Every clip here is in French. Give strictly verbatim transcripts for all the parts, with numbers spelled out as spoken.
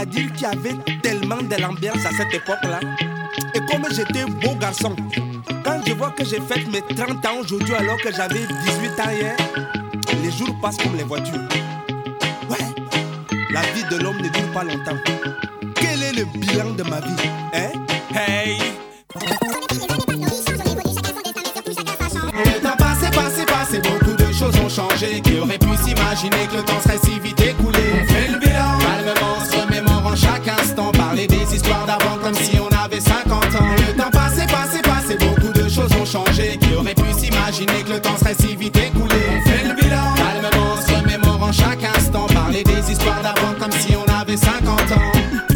c'est-à-dire qu'il y avait tellement de l'ambiance à cette époque-là. Et comme j'étais beau garçon, quand je vois que j'ai fait mes trente ans aujourd'hui alors que j'avais dix-huit ans hier, les jours passent comme les voitures. Ouais, la vie de l'homme ne dure pas longtemps. Quel est le bilan de ma vie, hein? Hey! Le temps passé, passé, passé, beaucoup de choses ont changé. Qui aurait pu s'imaginer que le temps serait si vite écoulé? On fait le bilan, calmement, se remémorant chaque instant. Parler des histoires d'avant comme si on avait cinquante ans. Le temps passé, passé, passé, beaucoup de choses ont changé. Qui aurait pu s'imaginer que le temps serait si vite écoulé? On fait le bilan, calmement, se remémorant chaque instant. Parler des histoires d'avant comme si on avait cinquante ans.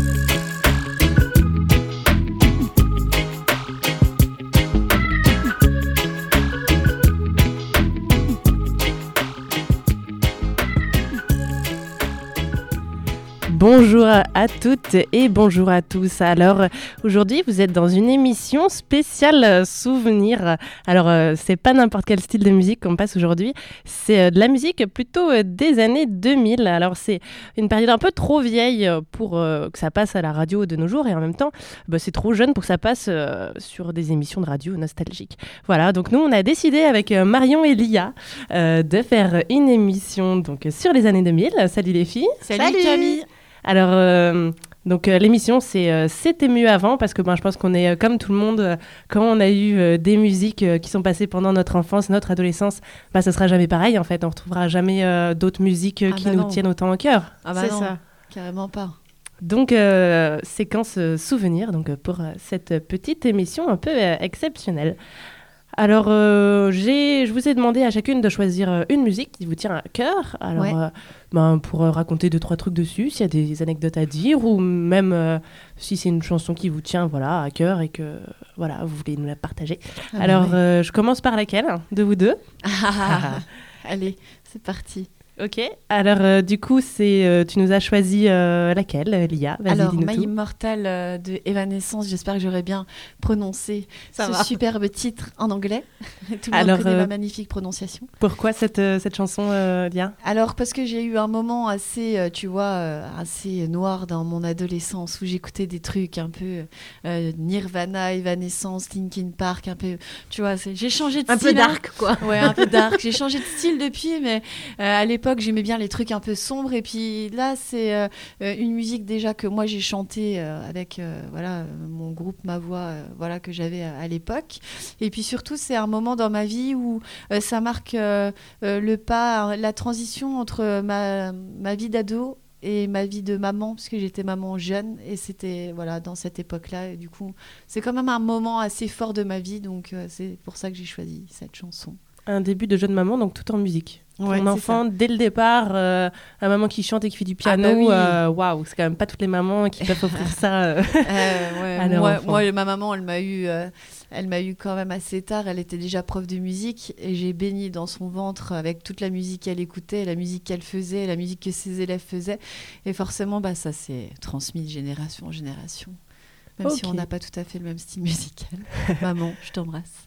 Bonjour à toutes et bonjour à tous. Alors aujourd'hui vous êtes dans une émission spéciale souvenir. Alors euh, c'est pas n'importe quel style de musique qu'on passe aujourd'hui, c'est euh, de la musique plutôt euh, des années deux mille. Alors c'est une période un peu trop vieille pour euh, que ça passe à la radio de nos jours et en même temps bah, c'est trop jeune pour que ça passe euh, sur des émissions de radio nostalgiques. Voilà, donc nous on a décidé avec euh, Marion et Lia euh, de faire une émission donc, sur les années deux mille. Salut les filles. Salut, Salut Camille. Alors, euh, donc euh, l'émission, c'est euh, C'était mieux avant, parce que ben, je pense qu'on est euh, comme tout le monde, euh, quand on a eu euh, des musiques euh, qui sont passées pendant notre enfance, notre adolescence, bah, ça sera jamais pareil en fait. On retrouvera jamais euh, d'autres musiques euh, ah qui bah nous non. tiennent autant au cœur. Ah bah c'est non, ça. Carrément pas. Donc, euh, séquence euh, souvenir donc, euh, pour euh, cette petite émission un peu euh, exceptionnelle. Alors, euh, j'ai, je vous ai demandé à chacune de choisir euh, une musique qui vous tient à cœur. Alors, ouais. euh, ben, pour euh, raconter deux, trois trucs dessus, s'il y a des anecdotes à dire, ou même euh, si c'est une chanson qui vous tient voilà, à cœur et que voilà, vous voulez nous la partager. Ah Alors, ouais. euh, je commence par laquelle de vous deux? Ah, allez, c'est parti. Ok, alors euh, du coup, c'est, euh, tu nous as choisi euh, laquelle, Lia? Vas-y, Alors, dis-nous My tout. Immortal euh, de Evanescence, j'espère que j'aurai bien prononcé Ça ce va. superbe titre en anglais. Tout le Alors, monde connaît euh, ma magnifique prononciation. Pourquoi cette, euh, cette chanson, euh, Lia? Alors, parce que j'ai eu un moment assez, euh, tu vois, euh, assez noir dans mon adolescence où j'écoutais des trucs un peu euh, Nirvana, Evanescence, Linkin Park, un peu, tu vois, c'est... j'ai changé de un style. peu dark, quoi. Ouais, un peu dark. J'ai changé de style depuis, mais euh, à l'époque, j'aimais bien les trucs un peu sombres. Et puis là, c'est euh, une musique déjà que moi, j'ai chantée euh, avec euh, voilà, mon groupe, ma voix, euh, voilà, que j'avais à, à l'époque. Et puis surtout, c'est un moment dans ma vie où euh, ça marque euh, euh, le pas, la transition entre ma, ma vie d'ado et ma vie de maman, parce que j'étais maman jeune et c'était voilà, dans cette époque-là. Et du coup, c'est quand même un moment assez fort de ma vie, donc euh, c'est pour ça que j'ai choisi cette chanson. Un début de jeune maman, donc tout en musique. Ouais, Ton c'est enfant, ça. dès le départ, euh, un maman qui chante et qui fait du piano, Ah bah oui. euh, waouh, c'est quand même pas toutes les mamans qui peuvent offrir ça. Euh, Euh, ouais, à leur moi, enfant. moi, ma maman, elle m'a eu, euh, elle m'a eu quand même assez tard. Elle était déjà prof de musique et j'ai baigné dans son ventre avec toute la musique qu'elle écoutait, la musique qu'elle faisait, la musique que ses élèves faisaient. Et forcément, bah, ça s'est transmis de génération en génération. Même Ok. si on n'a pas tout à fait le même style musical. Maman, je t'embrasse.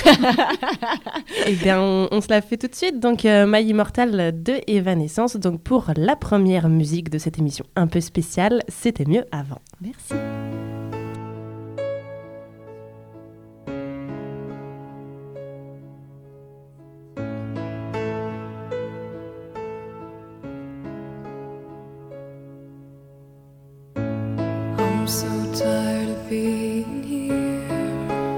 Eh bien, on, on se la fait tout de suite. Donc, euh, My Immortal de Evanescence. Donc, pour la première musique de cette émission un peu spéciale, C'était mieux avant. Merci. I'm so tired of being here,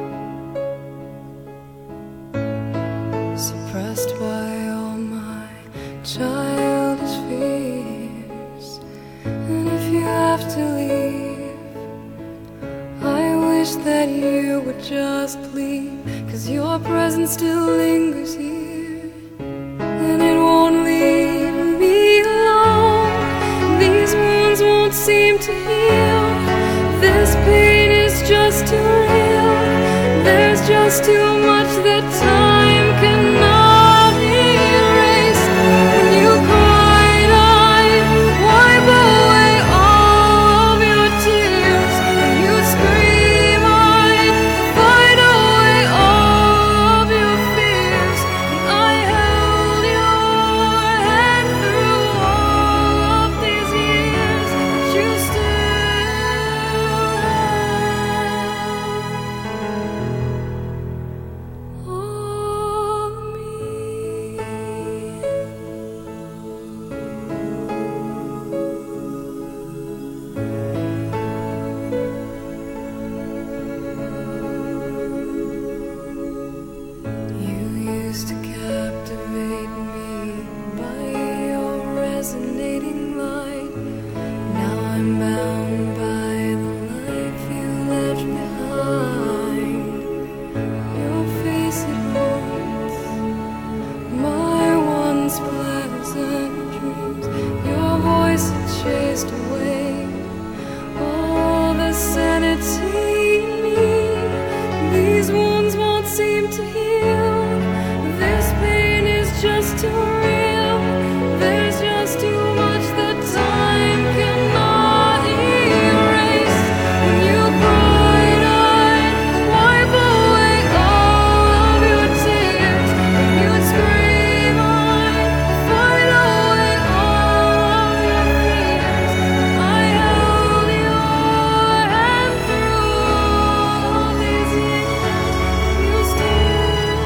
suppressed by all my childish fears. And if you have to leave, I wish that you would just leave, 'cause your presence still lingers here, and it won't leave me alone. These wounds won't seem to heal. This pain is just too real. There's just too much that time cannot erase. When you cried, I'd wipe away all of your tears. When you scream, I'd fight away all of your fears. And I held your hand through all of these years, but you still resonating light. Now I'm bound by the life you left behind. Your face it haunts my once pleasant dreams. Your voice it chased away all the sanity in me. These wounds won't seem to heal. This pain is just too real. There's just too much that time cannot erase. When you cried, I'd wipe away all of your tears. When you'd scream, I'd fight away all of your fears. I held your hand through all these years. You still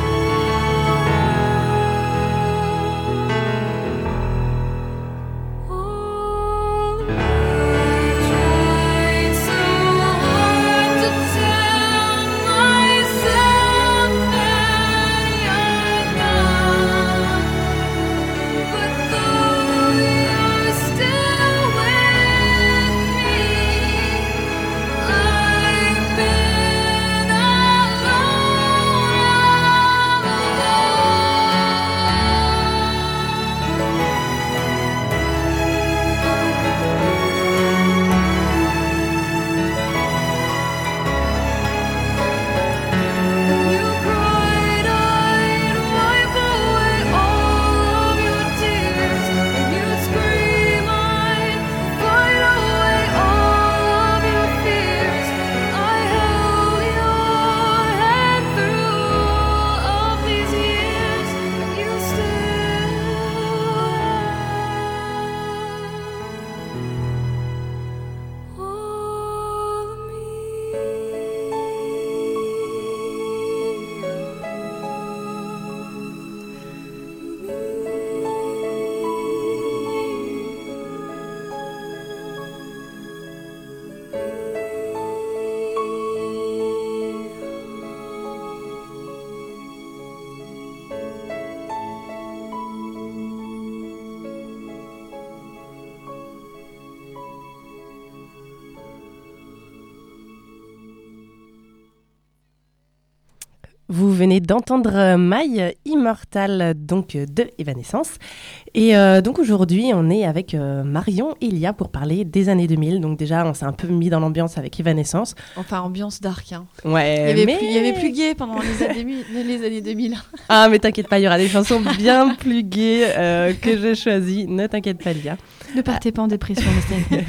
Vous venez d'entendre My Immortal, donc de Evanescence. Et euh, donc aujourd'hui, on est avec euh, Marion et Ilia pour parler des années deux mille. Donc déjà, on s'est un peu mis dans l'ambiance avec Evanescence. Enfin, ambiance dark. Hein. Ouais, il, y avait mais... plus, il y avait plus gay pendant les années, les années deux mille. Ah, mais t'inquiète pas, il y aura des chansons bien plus gays euh, que j'ai choisies. Ne t'inquiète pas, Ilia. Ne partez pas en dépression, restez.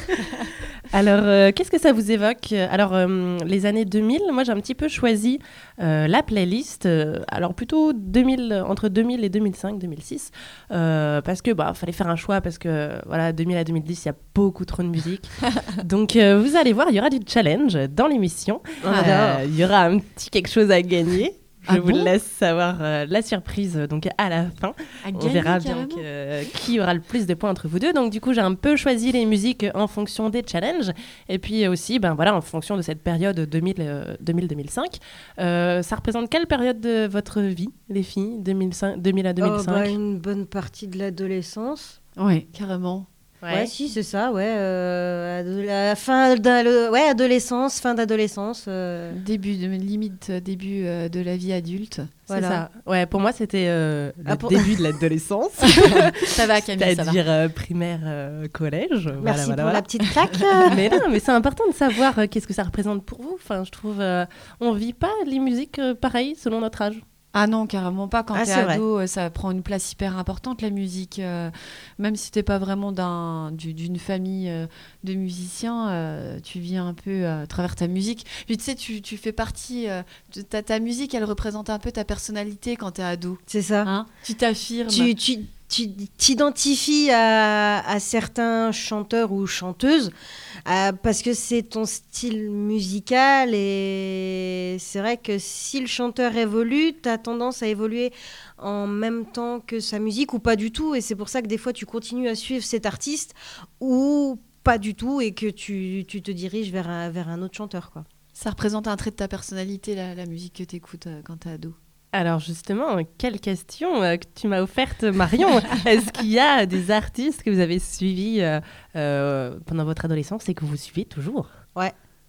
Alors, euh, qu'est-ce que ça vous évoque ? Alors, euh, les années deux mille, moi, j'ai un petit peu choisi euh, la playlist, euh, alors plutôt deux mille, entre deux mille et deux mille cinq, deux mille six, euh, parce que bah, fallait faire un choix, parce que voilà, deux mille à deux mille dix, il y a beaucoup trop de musique. Donc, euh, vous allez voir, il y aura du challenge dans l'émission. Euh, il y aura un petit quelque chose à gagner. Je ah vous bon laisse savoir euh, la surprise euh, donc à la fin. À On gagner, verra bien que, euh, qui aura le plus de points entre vous deux. Donc du coup, j'ai un peu choisi les musiques en fonction des challenges et puis aussi, ben voilà, en fonction de cette période deux mille à deux mille cinq. Euh, ça représente quelle période de votre vie, les filles, deux mille cinq, deux mille à deux mille cinq? Oh, bah, une bonne partie de l'adolescence. Oui, carrément. Ouais. ouais, si, c'est ça, ouais. Euh, la fin de ouais, adolescence, fin d'adolescence. Euh... Début, de, limite début euh, de la vie adulte. Voilà. C'est ça. Ouais, pour moi, c'était euh, le ah, pour... début de l'adolescence. Ça va, Camille, ça va. C'est-à-dire euh, primaire, euh, collège. Merci voilà, pour voilà, la voilà. petite claque. mais non, mais c'est important de savoir euh, qu'est-ce que ça représente pour vous. Enfin, je trouve, euh, on vit pas les musiques euh, pareilles selon notre âge. Ah non, carrément pas. Quand ah, t'es ado, vrai. Ça prend une place hyper importante, la musique. Euh, même si t'es pas vraiment d'un, du, d'une famille euh, de musiciens, euh, tu vis un peu euh, à travers ta musique. Puis tu sais, tu, tu fais partie... Euh, de ta, ta musique, elle représente un peu ta personnalité quand t'es ado. C'est ça. Hein, tu t'affirmes. Tu, tu, tu t'identifies à, à certains chanteurs ou chanteuses euh, parce que c'est ton style musical et c'est vrai que si le chanteur évolue, tu as tendance à évoluer en même temps que sa musique ou pas du tout, et c'est pour ça que des fois tu continues à suivre cet artiste ou pas du tout et que tu, tu te diriges vers un, vers un autre chanteur, quoi. Ça représente un trait de ta personnalité, la, la musique que tu écoutes euh, quand tu es ado. Alors justement, quelle question euh, que tu m'as offerte, Marion. Est-ce qu'il y a des artistes que vous avez suivis euh, euh, pendant votre adolescence et que vous suivez toujours? Ouais.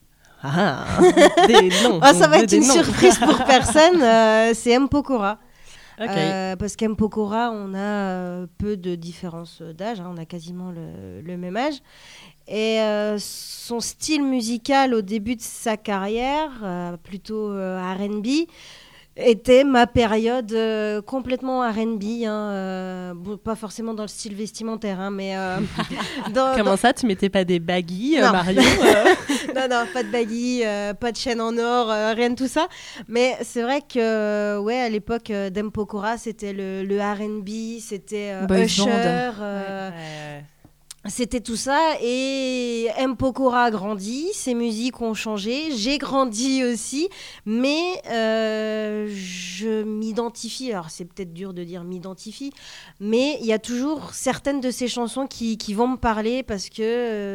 Ah, des noms. Ah, ça va des être une noms. surprise pour personne. euh, c'est M. Pokora. Ok. Euh, parce qu'M. Pokora, on a euh, peu de différence d'âge. Hein, on a quasiment le, le même âge. Et euh, son style musical au début de sa carrière, euh, plutôt euh, R and B, était ma période euh, complètement R and B, hein, euh, bon, pas forcément dans le style vestimentaire, hein, mais euh, dans, Comment dans... ça, tu mettais pas des baguilles, Non. euh, Marion euh non, non, pas de baguilles, euh, pas de chaîne en or, euh, rien de tout ça. Mais c'est vrai que, euh, ouais, à l'époque euh, d'M. Pokora, c'était le, le R and B, c'était euh, Boys Usher, band. euh, c'était tout ça. Et M. Pokora a grandi, ses musiques ont changé, j'ai grandi aussi, mais euh, je m'identifie, alors c'est peut-être dur de dire m'identifie, mais il y a toujours certaines de ses chansons qui, qui vont me parler parce que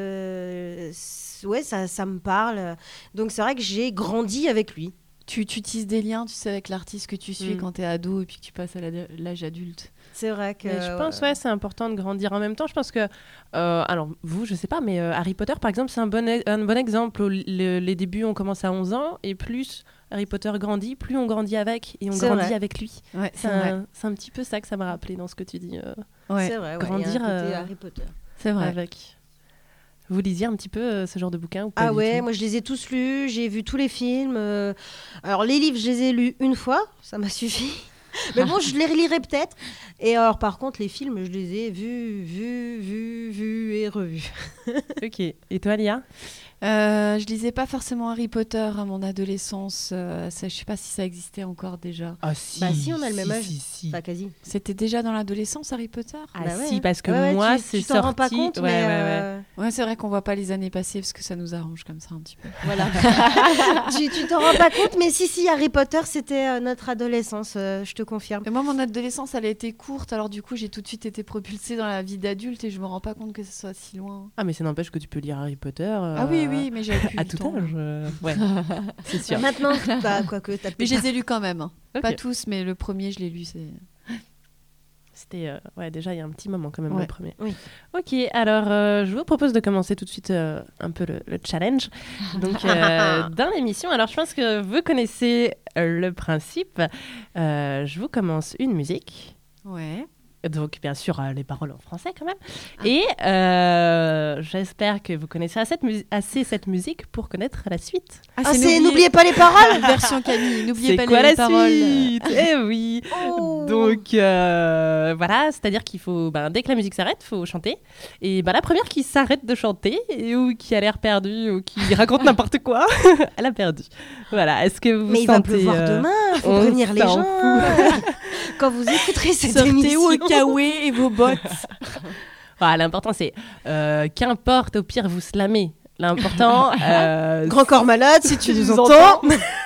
euh, ouais, ça, ça me parle. Donc c'est vrai que j'ai grandi avec lui. Tu, tu tisses des liens, tu sais, avec l'artiste que tu suis Mm. quand t'es ado et puis que tu passes à la- l'âge adulte. C'est vrai que... Mais je pense, ouais, c'est important de grandir en même temps. Je pense que, euh, alors vous, je sais pas, mais euh, Harry Potter, par exemple, c'est un bon, e- un bon exemple. Le- les débuts, on commence à onze ans, et plus Harry Potter grandit, plus on grandit avec, et on C'est grandit vrai. avec lui. Ouais, C'est un, c'est un petit peu ça que ça m'a rappelé dans ce que tu dis, euh, Ouais, C'est vrai, ouais, Grandir, il y a un côté euh, Harry Potter. c'est vrai. avec. Vous lisiez un petit peu euh, ce genre de bouquin ou pas Ah du ouais, tout moi je les ai tous lus, j'ai vu tous les films. euh, Alors les livres, je les ai lus une fois, ça m'a suffi. Mais bon, je les relirai peut-être. Et alors par contre, les films, je les ai vus, vus, vus, vus et revus. Ok. Et toi, Lia? Euh, je lisais pas forcément Harry Potter à mon adolescence. euh, ça, je sais pas si ça existait encore déjà. Ah si. Bah si, on a le même âge. Si, si. Enfin, quasi. C'était déjà dans l'adolescence, Harry Potter? Ah Bah ouais, si, hein. parce que Ouais, ouais, moi, tu- c'est tu t'en sorti. rends pas compte, ouais, mais ouais, ouais. euh, Ouais, c'est vrai qu'on voit pas les années passer parce que ça nous arrange comme ça un petit peu. voilà. tu tu t'en rends pas compte, mais si, si, Harry Potter, c'était euh, notre adolescence, euh, je te confirme. Et moi, mon adolescence, elle a été courte, alors du coup, j'ai tout de suite été propulsée dans la vie d'adulte et je me rends pas compte que ce soit si loin. Ah mais ça n'empêche que tu peux lire Harry Potter. euh, Ah oui, oui, mais j'avais plus À le tout temps. âge. euh, Ouais, c'est sûr. Maintenant, bah, quoique, t'as Mais peut-être je les ai lus quand même. hein. Ok. Pas tous, mais le premier, je l'ai lu. C'est... C'était euh, ouais, déjà il y a un petit moment quand même Ouais. le premier. Oui. Ok, alors euh, je vous propose de commencer tout de suite euh, un peu le, le challenge. Donc euh, dans l'émission, alors je pense que vous connaissez euh, le principe. Euh, je vous commence une musique. Ouais. Donc, bien sûr, euh, les paroles en français quand même. Et euh, j'espère que vous connaissez assez cette, mu- assez cette musique pour connaître la suite. Ah, c'est n'oubliez pas les paroles. Version Camille, n'oubliez C'est pas quoi les la paroles. suite Eh oui Oh. Donc, euh, voilà, c'est-à-dire qu'il faut, ben, dès que la musique s'arrête, il faut chanter. Et ben, la première qui s'arrête de chanter, et, ou qui a l'air perdue, ou qui raconte n'importe quoi, elle a perdu. Voilà, est-ce que vous Mais il va sentez... pleuvoir euh, demain, faut on prévenir les s'en gens. Quand vous écouterez cette Sortez émission. vos kawaii et vos bottes. Voilà, l'important, c'est euh, qu'importe, au pire, vous slamez. L'important... euh, Grand corps malade, si tu nous entends. entends.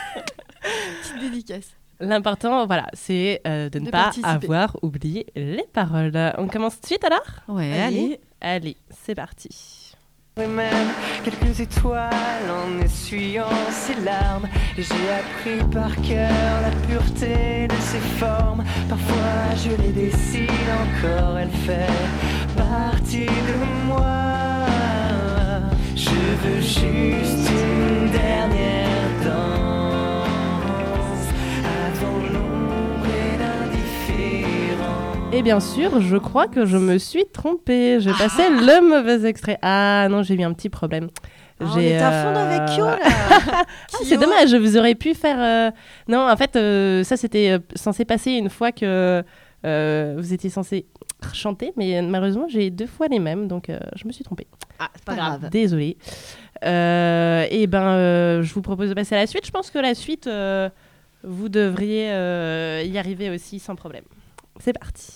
Petite dédicace. L'important, voilà, c'est euh, de ne De pas participer. avoir oublié les paroles. On commence tout de suite alors Ouais, Allez. allez. Allez, c'est parti. Et même quelques étoiles en essuyant ses larmes. Et j'ai appris par cœur la pureté de ses formes. Parfois je les dessine encore, elle fait partie de moi. Je veux juste une dernière danse avant l'ombre et l'indifférence. Et bien sûr, je crois que je me suis trompée. J'ai passé le mauvais extrait. Ah non, j'ai eu un petit problème. Ah, on J'ai, est à fond euh, avec Kyo là. Ah, c'est dommage, vous auriez pu faire... euh, Non, en fait, euh, ça c'était euh, censé passer une fois que euh, vous étiez censé chanter, mais malheureusement, j'ai deux fois les mêmes, donc euh, je me suis trompée. Ah, c'est Pas grave. Désolée. Euh, et ben, euh, je vous propose de passer à la suite. Je pense que la suite, euh, vous devriez euh, y arriver aussi sans problème. C'est parti.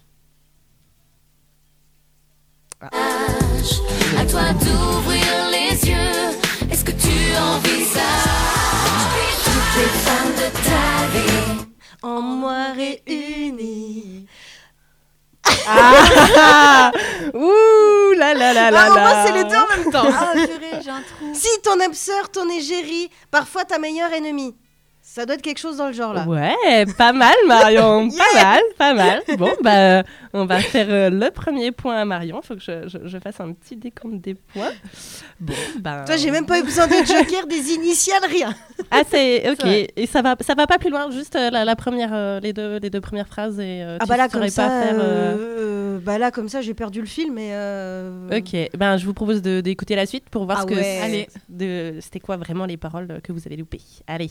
À toi d'ouvrir les yeux. Est-ce que tu envisages toutes les femmes de ta vie? En moi réunis. Ah Ouh là là là là Ah, là. moi c'est les deux en même temps. Ah, purée, j'ai un trou. Si ton âme sœur, ton égérie, parfois ta meilleure ennemie. Ça doit être quelque chose dans le genre là. Ouais, pas mal Marion, yeah pas mal, pas mal. Bon, bah, on va faire euh, le premier point à Marion. Il faut que je, je, je fasse un petit décompte des points. Bon, bah... Toi, j'ai même pas eu besoin de joker, des initiales, rien. Ah, c'est ok. C'est et ça va, ça va pas plus loin, juste euh, la, la première, euh, les, deux, les deux premières phrases. Et, euh, ah bah là, comme ça, pas faire, euh... Euh, bah là, comme ça, j'ai perdu le film. Et euh... Ok, ben, je vous propose de, d'écouter la suite pour voir ah ce que ouais. Allez. De, c'était quoi vraiment les paroles que vous avez loupées. Allez.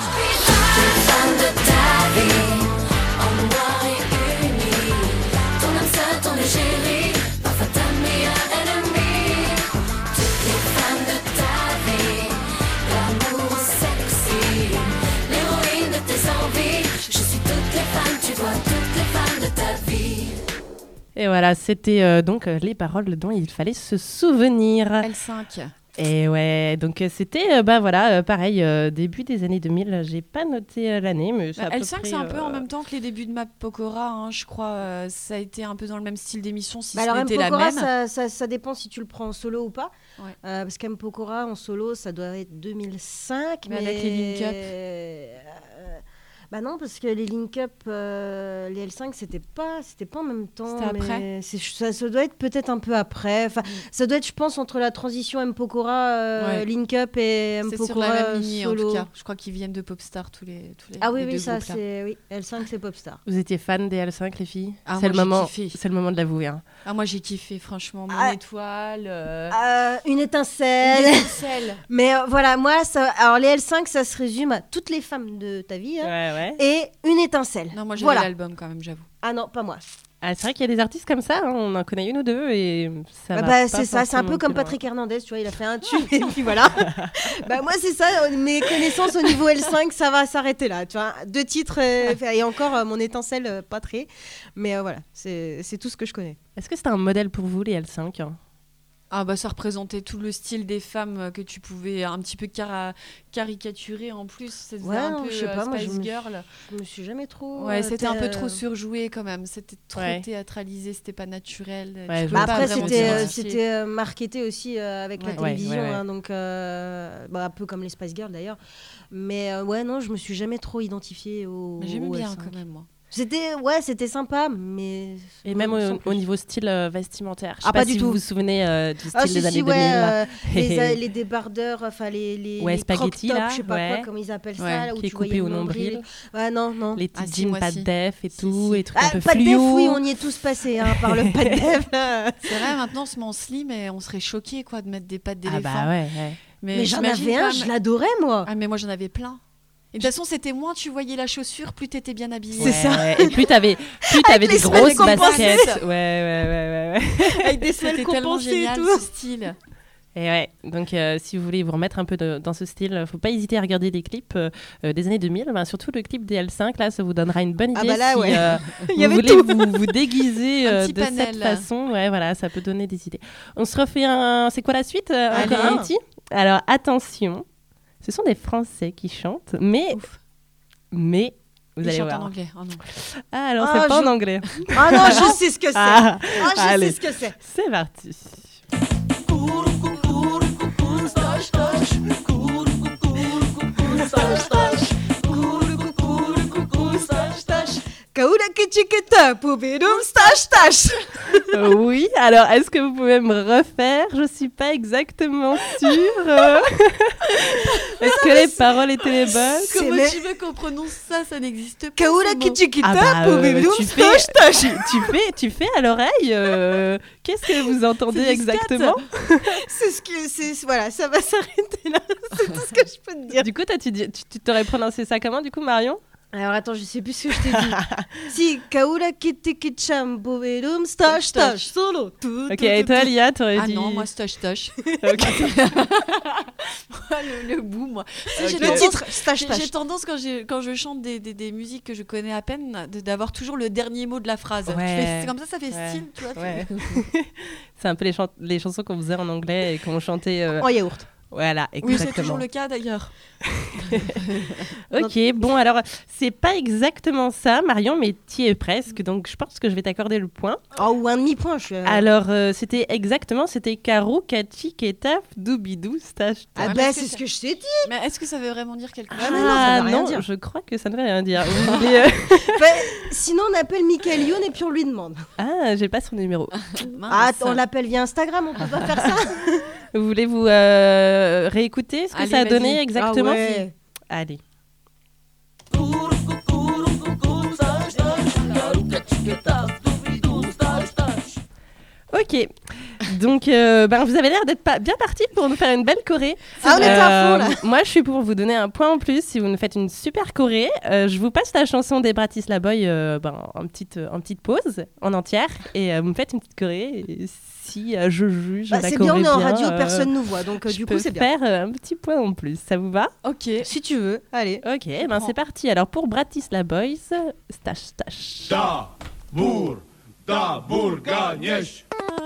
Femme de ta vie, en noir et uni, ton âme sœur, ton égérie, parfois ta meilleure ennemie. Toutes les femmes de ta vie, l'amour sexy, l'héroïne de tes envies. Je suis toutes les femmes, tu vois, toutes les femmes de ta vie. Et voilà, c'était euh, donc euh, les paroles dont il fallait se souvenir. L cinq. Et ouais, donc euh, c'était, euh, bah voilà, euh, pareil, euh, début des années deux mille, j'ai pas noté euh, l'année, mais c'est bah, à peu L cinq, près, c'est un peu euh... en même temps que les débuts de Map Pokora, hein, je crois, euh, ça a été un peu dans le même style d'émission, si bah ce alors n'était la même. Ça, ça, ça dépend si tu le prends en solo ou pas, ouais. euh, parce qu'M Pokora en solo, ça doit être deux mille cinq, mais, mais avec les link-up. Euh, Bah non, parce que les link-up, euh, les L cinq, c'était pas, c'était pas en même temps. C'était après. C'est, ça, ça doit être peut-être un peu après. Enfin, mm. ça doit être, je pense, entre la transition M Pokora, euh, ouais. link-up et M c'est Pokora sur la même lignée, solo. En tout cas, je crois qu'ils viennent de Popstar tous les, tous les. Ah oui, les oui, deux ça groupes, c'est, oui, L cinq c'est Popstar. Vous étiez fan des L cinq, les filles? Ah, c'est moi, le moment, kiffé. c'est le moment de l'avouer. Hein. Ah moi j'ai kiffé, franchement, mon ah, étoile. Euh... Euh, une étincelle. Une étincelle. Mais euh, voilà, moi, ça, alors les L cinq, ça se résume à toutes les femmes de ta vie, hein, ouais, ouais. et une étincelle. Non, moi j'avais voilà. l'album quand même, j'avoue. Ah non, pas moi. Ah, c'est vrai qu'il y a des artistes comme ça, hein, on en connaît une ou deux et ça bah, va bah, pas c'est ça, c'est un peu comme Patrick Hernandez, tu vois, il a fait un tube et puis voilà. Bah moi c'est ça, mes connaissances au niveau L cinq, ça va s'arrêter là, tu vois. Deux titres euh, et encore euh, mon étincelle euh, pas très, mais euh, voilà, c'est, c'est tout ce que je connais. Est-ce que c'était un modèle pour vous les L cinq, hein? Ah bah ça représentait tout le style des femmes que tu pouvais un petit peu cara- caricaturer en plus. C'était ouais, un non, peu je sais pas, euh, moi, Spice je me, Girl. Je me suis jamais trop. Ouais, c'était un peu trop euh... surjoué quand même. C'était trop ouais. théâtralisé, c'était pas naturel. Ouais, bah après c'était euh, c'était euh, marketé aussi euh, avec ouais. la télévision, ouais, ouais, ouais. Hein, donc euh, bah, un peu comme les Spice Girls d'ailleurs. Mais euh, ouais non, je me suis jamais trop identifiée au. Mais j'aimais au bien L cinq. quand même moi. C'était ouais, c'était sympa, mais et même au, au niveau style euh, vestimentaire. Je sais ah, pas, pas si du vous tout. vous souvenez euh, du style ah, des si, années si, deux mille. Ouais, là. Euh, les, les débardeurs, enfin les les, ouais, les spaghetti crop là, top, je sais pas ouais. quoi, comment ils appellent ouais. ça, là, où qui est tu coupé voyais au le nombril. nombril. Ouais, non, non. Les petites ah, jeans si, pas si. de def et si, tout, si. et trucs ah, un peu pas fluo. de def, oui, on y est tous passés hein, par le pas de def. C'est vrai, maintenant on se met en slim et on serait choqués quoi de mettre des pattes d'éléphant. Ah bah ouais. ouais. Mais, mais j'en avais un, je l'adorais moi. Ah mais moi j'en avais plein. Et de toute façon, c'était moins tu voyais la chaussure, plus t'étais bien habillée. Ouais, c'est ça. Ouais. Et plus t'avais, plus t'avais des grosses baskets. Ouais, ouais, ouais, ouais, ouais. Avec des semelles compensées et tout. Ce style. Et ouais, donc euh, si vous voulez vous remettre un peu de, dans ce style, faut pas hésiter à regarder des clips euh, des années deux mille, ben, surtout le clip des L cinq, là, ça vous donnera une bonne idée. Ah bah là, si ouais. euh, Il y vous avait voulez tout. vous, vous déguiser euh, de panel. cette façon, ouais, voilà, ça peut donner des idées. On se refait un... C'est quoi la suite euh, Allez. Encore un petit. Alors attention, ce sont des Français qui chantent, mais... Ouf. Mais... Vous Ils allez chantent voir. en anglais. Oh non. Ah, alors Ah, c'est pas je... en anglais. Ah non, je sais ce que c'est. Ah, ah, je allez. sais ce que c'est. C'est parti. Kaoula kichiketa, poubidum stache tache. Oui, alors est-ce que vous pouvez me refaire? Je suis pas exactement sûre. Est-ce que les paroles étaient les bonnes? Comment mais... tu veux qu'on prononce ça? Ça n'existe pas. Kaoula kichiketa, ah bah, euh, poubidum tu stache fais, tache. tu, tu fais, tu fais à l'oreille. Euh, qu'est-ce que vous entendez exactement? C'est ce que c'est. Voilà, ça va s'arrêter là. C'est tout ce que je peux te dire. Du coup, toi, tu, dis, tu, tu t'aurais prononcé ça comment, du coup, Marion? Alors attends, je sais plus ce que je t'ai dit. Si, Kaoula Kitikicham Bovedum Stash Stash Solo. Ok, et toi, Lia, t'aurais ah dit. Ah non, moi, Stash Stash. Ok. le, le bout, moi. Okay. J'ai le tendance, titre, Stash j'ai, Stash. j'ai tendance, quand, j'ai, quand je chante des, des, des musiques que je connais à peine, de, d'avoir toujours le dernier mot de la phrase. Ouais. Fais, c'est comme ça, ça fait ouais. style, tu vois. Ouais. C'est un peu les, chan- les chansons qu'on faisait en anglais et qu'on chantait. Euh... En yaourt. Voilà, Oui, exactement. c'est toujours le cas d'ailleurs. Ok, bon, alors, c'est pas exactement ça, Marion, mais tu y es presque, donc je pense que je vais t'accorder le point. Oh, ou un demi-point, je suis... euh, Alors, euh, c'était exactement, c'était Karou, Kachi, Ketaf, Doubidou, Stache. Ah Ouais, bah, mais c'est c'est ce ça. que je t'ai dit. Mais est-ce que ça veut vraiment dire quelque chose Ah, mais non, ça veut rien non, dire. je crois que ça ne veut rien dire. Vous voulez, euh, Bah, sinon, on appelle Michael Youn et puis on lui demande. Ah, j'ai pas son numéro. Ah, Mince. on l'appelle via Instagram, on peut pas faire ça. Vous voulez vous euh, réécouter ce que Allez, ça a vas-y. donné exactement? Ah ouais. Allez. Ok, donc euh, ben, vous avez l'air d'être pas bien parti pour nous faire une belle choré. Ah, on est à fond, là. Moi, je suis pour vous donner un point en plus si vous nous faites une super choré. Euh, je vous passe la chanson des Bratislava Boys euh, ben, en, petite, en petite pause, en entière, et euh, vous me faites une petite choré. Et si euh, je juge Bah, la c'est choré bien, on est en bien, radio, euh, personne nous voit, donc euh, je du peux coup, c'est bien. faire euh, un petit point en plus. Ça vous va? Ok. Si tu veux, allez. Ok, ben c'est parti. Alors pour Bratislava Boys, stache, stache. Tabur, tabur, gagneš.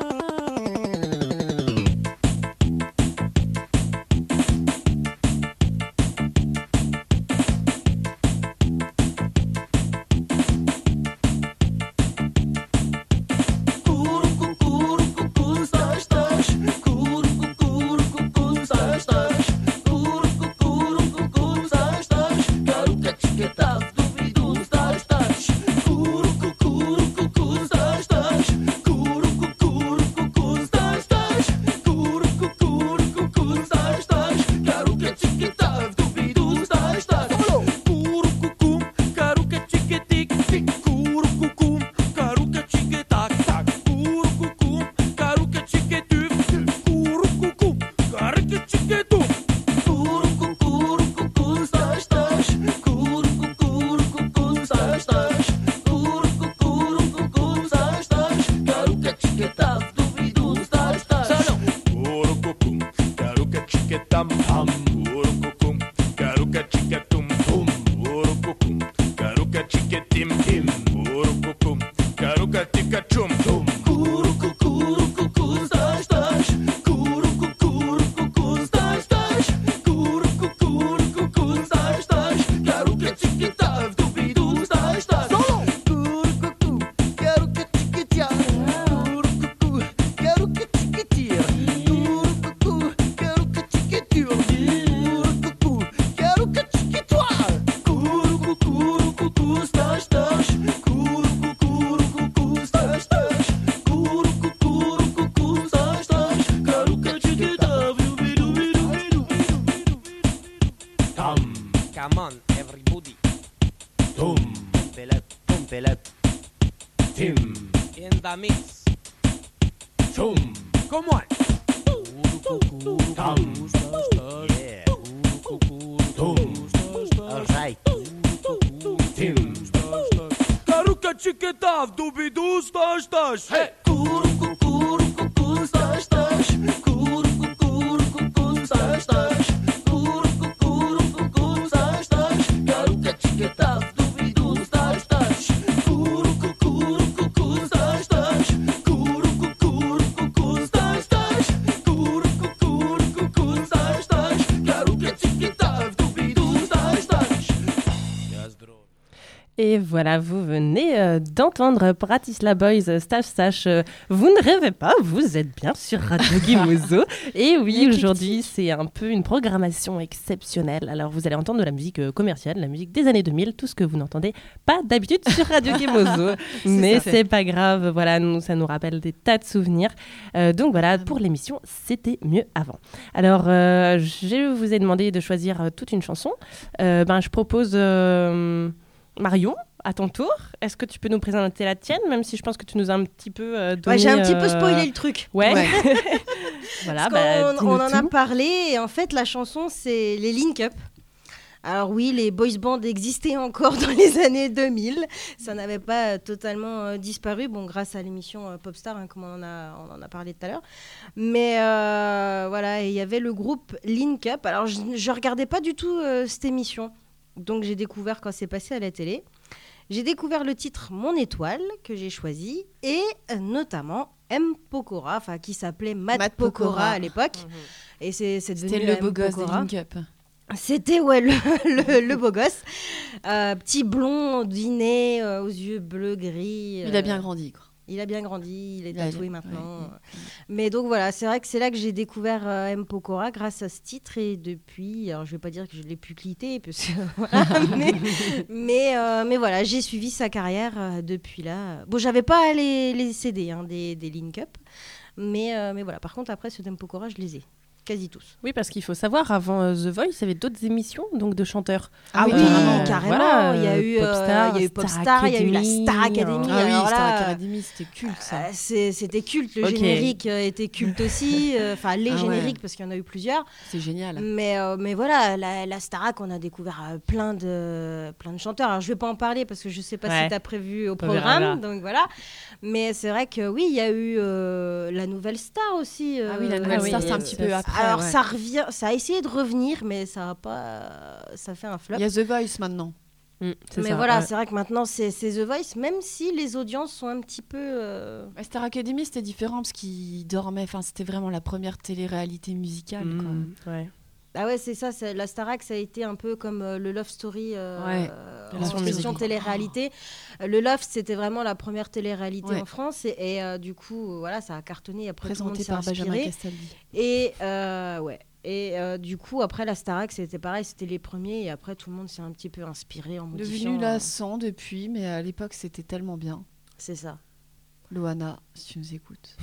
Come on, everybody. Tum, Pump it up, pump it up. tim, In the mix. tum, Come on. tam, Yeah. tum, Alright. tim. Karuka chicketav, doobie-doo, stash, stash. Hey. Et voilà, vous venez euh, d'entendre Bratislava Boys, euh, Stache Stache. Euh, vous ne rêvez pas, vous êtes bien sur Radio Gimozo. Et oui, aujourd'hui, c'est un peu une programmation exceptionnelle. Alors, vous allez entendre de la musique euh, commerciale, la musique des années deux mille, tout ce que vous n'entendez pas d'habitude sur Radio Gimozo. Mais c'est pas grave, voilà, nous, ça nous rappelle des tas de souvenirs. Euh, donc voilà, pour l'émission, c'était mieux avant. Alors, euh, je vous ai demandé de choisir euh, toute une chanson. Euh, ben, je propose... Euh, Marion, à ton tour, est-ce que tu peux nous présenter la tienne, même si je pense que tu nous as un petit peu euh, donné... Ouais, j'ai un petit peu euh, spoilé le truc. Ouais, Ouais. voilà, Parce bah, qu'on- dis-nous on en a tout. parlé et en fait la chanson c'est les Link Up. Alors oui, les boys bands existaient encore dans les années deux mille. Ça n'avait pas euh, totalement euh, disparu, bon grâce à l'émission euh, Popstar, hein, comme on en a, on en a parlé tout à l'heure. Mais euh, voilà, et il y avait le groupe Link Up. Alors je ne regardais pas du tout euh, cette émission, donc j'ai découvert quand c'est passé à la télé. J'ai découvert le titre Mon Étoile que j'ai choisi et euh, notamment M. Pokora, enfin qui s'appelait Matt, Matt Pokora, Pokora. à l'époque. Et c'est, c'est devenu C'était le M. beau gosse Pokora. des Link Up. C'était ouais, le, le, le beau gosse. Euh, petit blond, dîner, euh, aux yeux bleus, gris. Il a euh, bien grandi, quoi. Il a bien grandi, il est Il a- tatoué maintenant. ouais. Mais donc voilà, c'est vrai que c'est là que j'ai découvert euh, M. Pokora grâce à ce titre. Et depuis, alors je vais pas dire que je l'ai pu cliquer, parce que, voilà, mais, mais, euh, mais voilà, j'ai suivi sa carrière euh, depuis là. Bon, j'avais pas les, les C D hein, des, des Link Up, mais, euh, mais voilà. Par contre, après, ceux d'M. Pokora, je les ai. Quasi tous. Oui, parce qu'il faut savoir, avant euh, The Voice, il y avait d'autres émissions donc de chanteurs. Ah oui, Euh, carrément. voilà, il y a eu, euh, Popstar, il y a eu Star Popstar, il y a eu la Academy, Star Academy. Ah oui, alors Star là, Academy, c'était culte, ça. euh, c'est- c'était culte. Le Ok. générique euh, était culte aussi. euh, Enfin, les Ah ouais. génériques, parce qu'il y en a eu plusieurs. C'est génial. Mais, euh, mais voilà, la, la Starac, on a découvert euh, plein, de, plein de chanteurs. Alors, je vais pas en parler parce que je sais pas Ouais. si tu as prévu au On verra, programme. on verra. Donc voilà. Mais c'est vrai que oui, il y a eu euh, la nouvelle star aussi. Ah oui, la euh, nouvelle oui, star, il y c'est a- un petit peu après. Alors, ouais. ça revient, ça a essayé de revenir, mais ça a pas, ça fait un flop. Il y a The Voice maintenant. Mm, c'est Mais ça, voilà, ouais. c'est vrai que maintenant c'est c'est The Voice, même si les audiences sont un petit peu. euh, Ouais, Star Academy, c'était différent parce qu'ils dormaient. Enfin, c'était vraiment la première télé-réalité musicale. quoi. Mm, ouais. Ah ouais, c'est ça, c'est- la Starac, ça a été un peu comme euh, le Love Story euh, Ouais, euh, la en version version musique. télé-réalité. Euh, Le Love, c'était vraiment la première télé-réalité Ouais. en France et, et, euh, du coup, euh, voilà, ça a cartonné. Après, tout le monde Présenté s'est par Benjamin inspiré. Castaldi. Et euh, ouais. Et euh, du coup, après la Starac, c'était pareil, c'était les premiers et après tout le monde s'est un petit peu inspiré en modifiant. Devenu euh, lassant depuis, mais à l'époque, c'était tellement bien. C'est ça. Loana, si tu nous écoutes.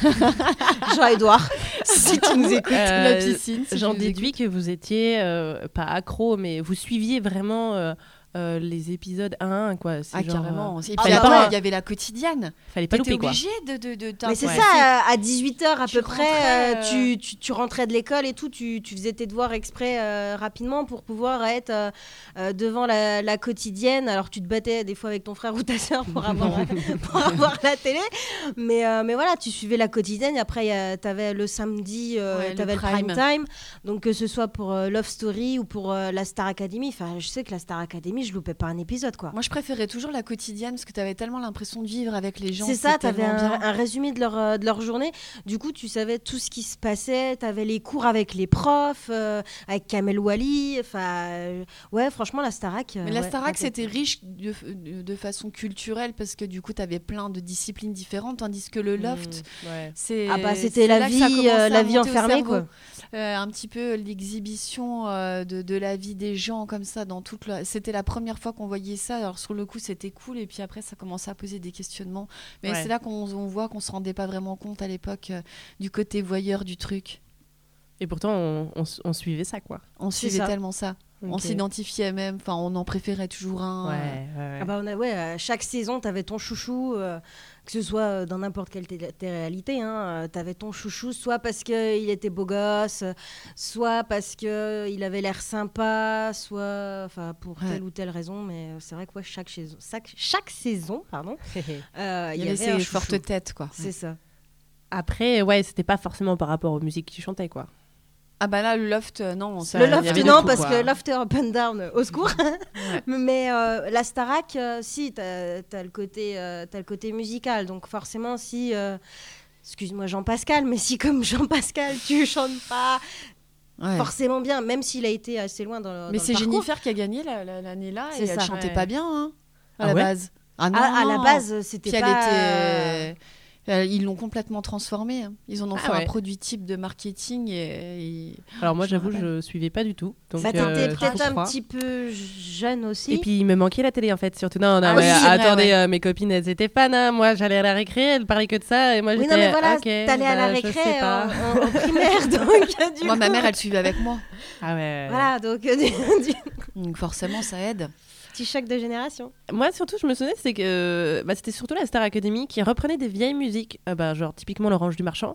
Jean-Edouard, si tu nous écoutes. Euh, La piscine, si J'en tu nous déduis que vous étiez euh, pas accro, mais vous suiviez vraiment euh, euh, les épisodes un à un, quoi. C'est Ah, genre, carrément. euh, Et puis Ah, bah après, ouais. il y avait la quotidienne. euh, fallait pas T'étais louper, quoi. obligé de, de, de Mais c'est Ouais. ça, à dix-huit heures à Tu peu près, rentrais, euh, euh, tu, tu, tu rentrais de l'école et tout, tu, tu faisais tes devoirs exprès euh, rapidement pour pouvoir être euh, euh, devant la, la quotidienne. Alors tu te battais des fois avec ton frère ou ta soeur pour avoir, pour avoir la télé. Mais, euh, mais voilà, tu suivais la quotidienne. Après, tu avais le samedi, euh, Ouais, tu avais le le prime prime. time. Donc que ce soit pour euh, Love Story ou pour euh, la Star Academy. Enfin, je sais que la Star Academy, je loupais pas un épisode, quoi. Moi, je préférais toujours la quotidienne parce que tu avais tellement l'impression de vivre avec les gens. C'est ça, tu avais tellement un, bien. un résumé de leur, euh, de leur journée. Du coup, tu savais tout ce qui se passait. Tu avais les cours avec les profs, euh, avec Kamel Wally. Enfin, euh, ouais, franchement, la Starac. euh, Mais la ouais, Starac, raconte. c'était riche de, de, de façon culturelle parce que du coup, tu avais plein de disciplines différentes, tandis que le Loft, Mm, ouais. c'est. Ah bah, c'est c'était la là que ça vie, commençait euh, à la vie monter au enfermée, cerveau. quoi. Euh, un petit peu l'exhibition euh, de, de la vie des gens comme ça dans toute la... C'était la première fois qu'on voyait ça. Alors sur le coup, c'était cool et puis après, ça commençait à poser des questionnements. Mais Ouais. c'est là qu'on on voit qu'on se rendait pas vraiment compte à l'époque euh, du côté voyeur du truc. Et pourtant, on, on s- on suivait ça, quoi. On C'est suivait ça. tellement ça. On Ok. s'identifiait même. Enfin, on en préférait toujours un. Ouais, euh, ouais, ouais. Ah bah, on a, ouais, à chaque saison, tu avais ton chouchou, euh, que ce soit euh, dans n'importe quelle télé- télé-réalité. Hein, tu avais ton chouchou, soit parce qu'il était beau gosse, euh, soit parce qu'il avait l'air sympa, soit enfin, pour Ouais. telle ou telle raison. Mais euh, c'est vrai que ouais, chaque, saison, chaque, chaque saison, pardon, euh, Il y il y avait avait un ces chouchou. fortes têtes, quoi. C'est ça. Après, ouais, c'était pas forcément par rapport aux musiques qu'ils chantaient, quoi. Ah bah là, le loft, euh, non. ça, Le il y Le avait loft, de non, tout, parce quoi. que loft et up and down, euh, au secours. Ouais. Mais euh, la Starac, euh, si, t'as as le, côté, euh, t'as le côté musical. Donc forcément, si, euh, excuse-moi Jean-Pascal, mais si comme Jean-Pascal, tu chantes pas Ouais. forcément bien, même s'il a été assez loin dans le Mais dans c'est le parcours. Jennifer qui a gagné la- la- l'année-là C'est et elle ça. chantait Ouais. pas bien, hein, à Ah la ouais base. Ah non, À, à la non. base, c'était Puis pas... elle était... euh, ils l'ont complètement transformée. hein. Ils en ont Ah fait ouais. un produit type de marketing et... et- Alors moi, Je me j'avoue, rappelle. je suivais pas du tout. Donc, Bah, euh, t'étais je peut-être un comprends. petit peu jeune aussi. Et puis il me manquait la télé en fait, surtout. Non, non, Ah ouais, oui, c'est vrai, attendez, ouais. euh, mes copines elles étaient fans. hein. Moi j'allais à la récré, elles parlaient que de ça et moi oui, j'étais. non, mais voilà, ok, t'allais à la bah, je récré sais en, pas. en- en primaire, donc du Moi, ma coup- mère, elle suivait avec moi. Ah ouais. Voilà, donc euh, du, du Donc forcément, ça aide. petit choc de génération. Moi surtout, je me souvenais, c'est que bah, c'était surtout la Star Academy qui reprenait des vieilles musiques, euh, bah, genre typiquement l'Orange du Marchand.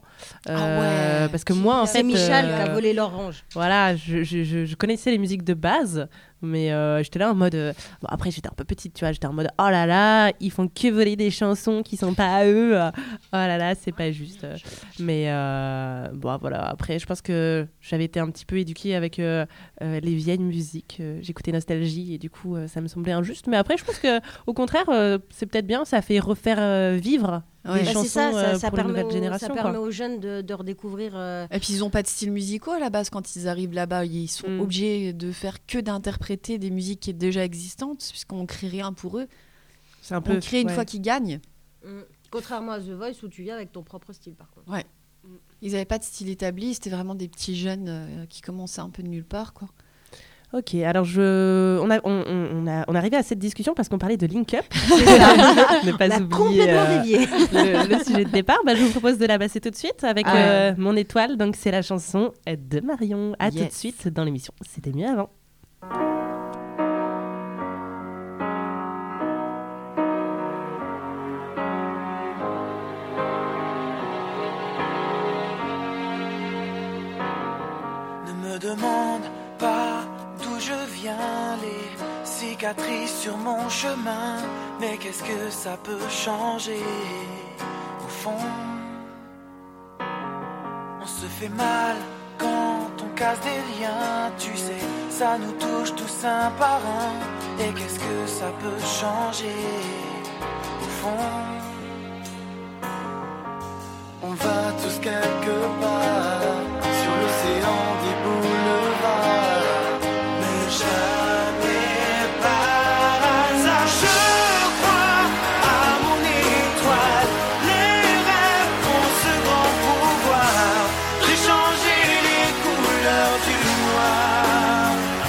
Euh, ouais. Parce que moi en C'est fait. Michel euh, qui a volé l'orange. Voilà, je, je, je, je connaissais les musiques de base, mais euh, j'étais là en mode. euh, Bon, après, j'étais un peu petite, tu vois, j'étais en mode oh là là, ils font que voler des chansons qui sont pas à eux. euh, Oh là là, c'est pas juste. Mais euh, bon, voilà, après, je pense que j'avais été un petit peu éduquée avec euh, euh, les vieilles musiques. euh, J'écoutais Nostalgie et du coup, euh, ça me semblait injuste. Mais après, je pense que au contraire, euh, c'est peut-être bien, ça fait refaire euh, vivre Ouais. des Bah, chansons c'est ça, ça, euh, ça pour les permet, nouvelles aux, générations. ça quoi. permet aux jeunes de, de redécouvrir. euh, Et puis ils n'ont pas de style musicaux à la base quand ils arrivent là-bas. Ils sont Mm. obligés de faire que d'interpréter des musiques qui sont déjà existantes puisqu'on ne crée rien pour eux. C'est un peu. On crée une ouais. fois qu'ils gagnent. mm. Contrairement à The Voice où tu viens avec ton propre style par contre. Ils n'avaient pas de style établi. C'était vraiment des petits jeunes euh, qui commençaient un peu de nulle part, quoi. Ok, alors je... on, a, on, on, on a, on est arrivé à cette discussion parce qu'on parlait de Link Up. Ne pas On a oublier complètement euh, dévié. le, le sujet de départ. Bah, je vous propose de la passer tout de suite avec Ah. euh, Mon étoile. Donc c'est la chanson de Marion. À tout Yes. de suite dans l'émission. C'était mieux avant. Ne me demande pas d'où je viens, les cicatrices sur mon chemin. Mais qu'est-ce que ça peut changer au fond? On se fait mal quand on casse des liens, tu sais, ça nous touche tous un par un. Et qu'est-ce que ça peut changer au fond? On va tous quelque part sur l'océan des boulevards, mais jamais par hasard. Je crois à mon étoile, les rêves ont ce grand pouvoir de changer les couleurs du noir.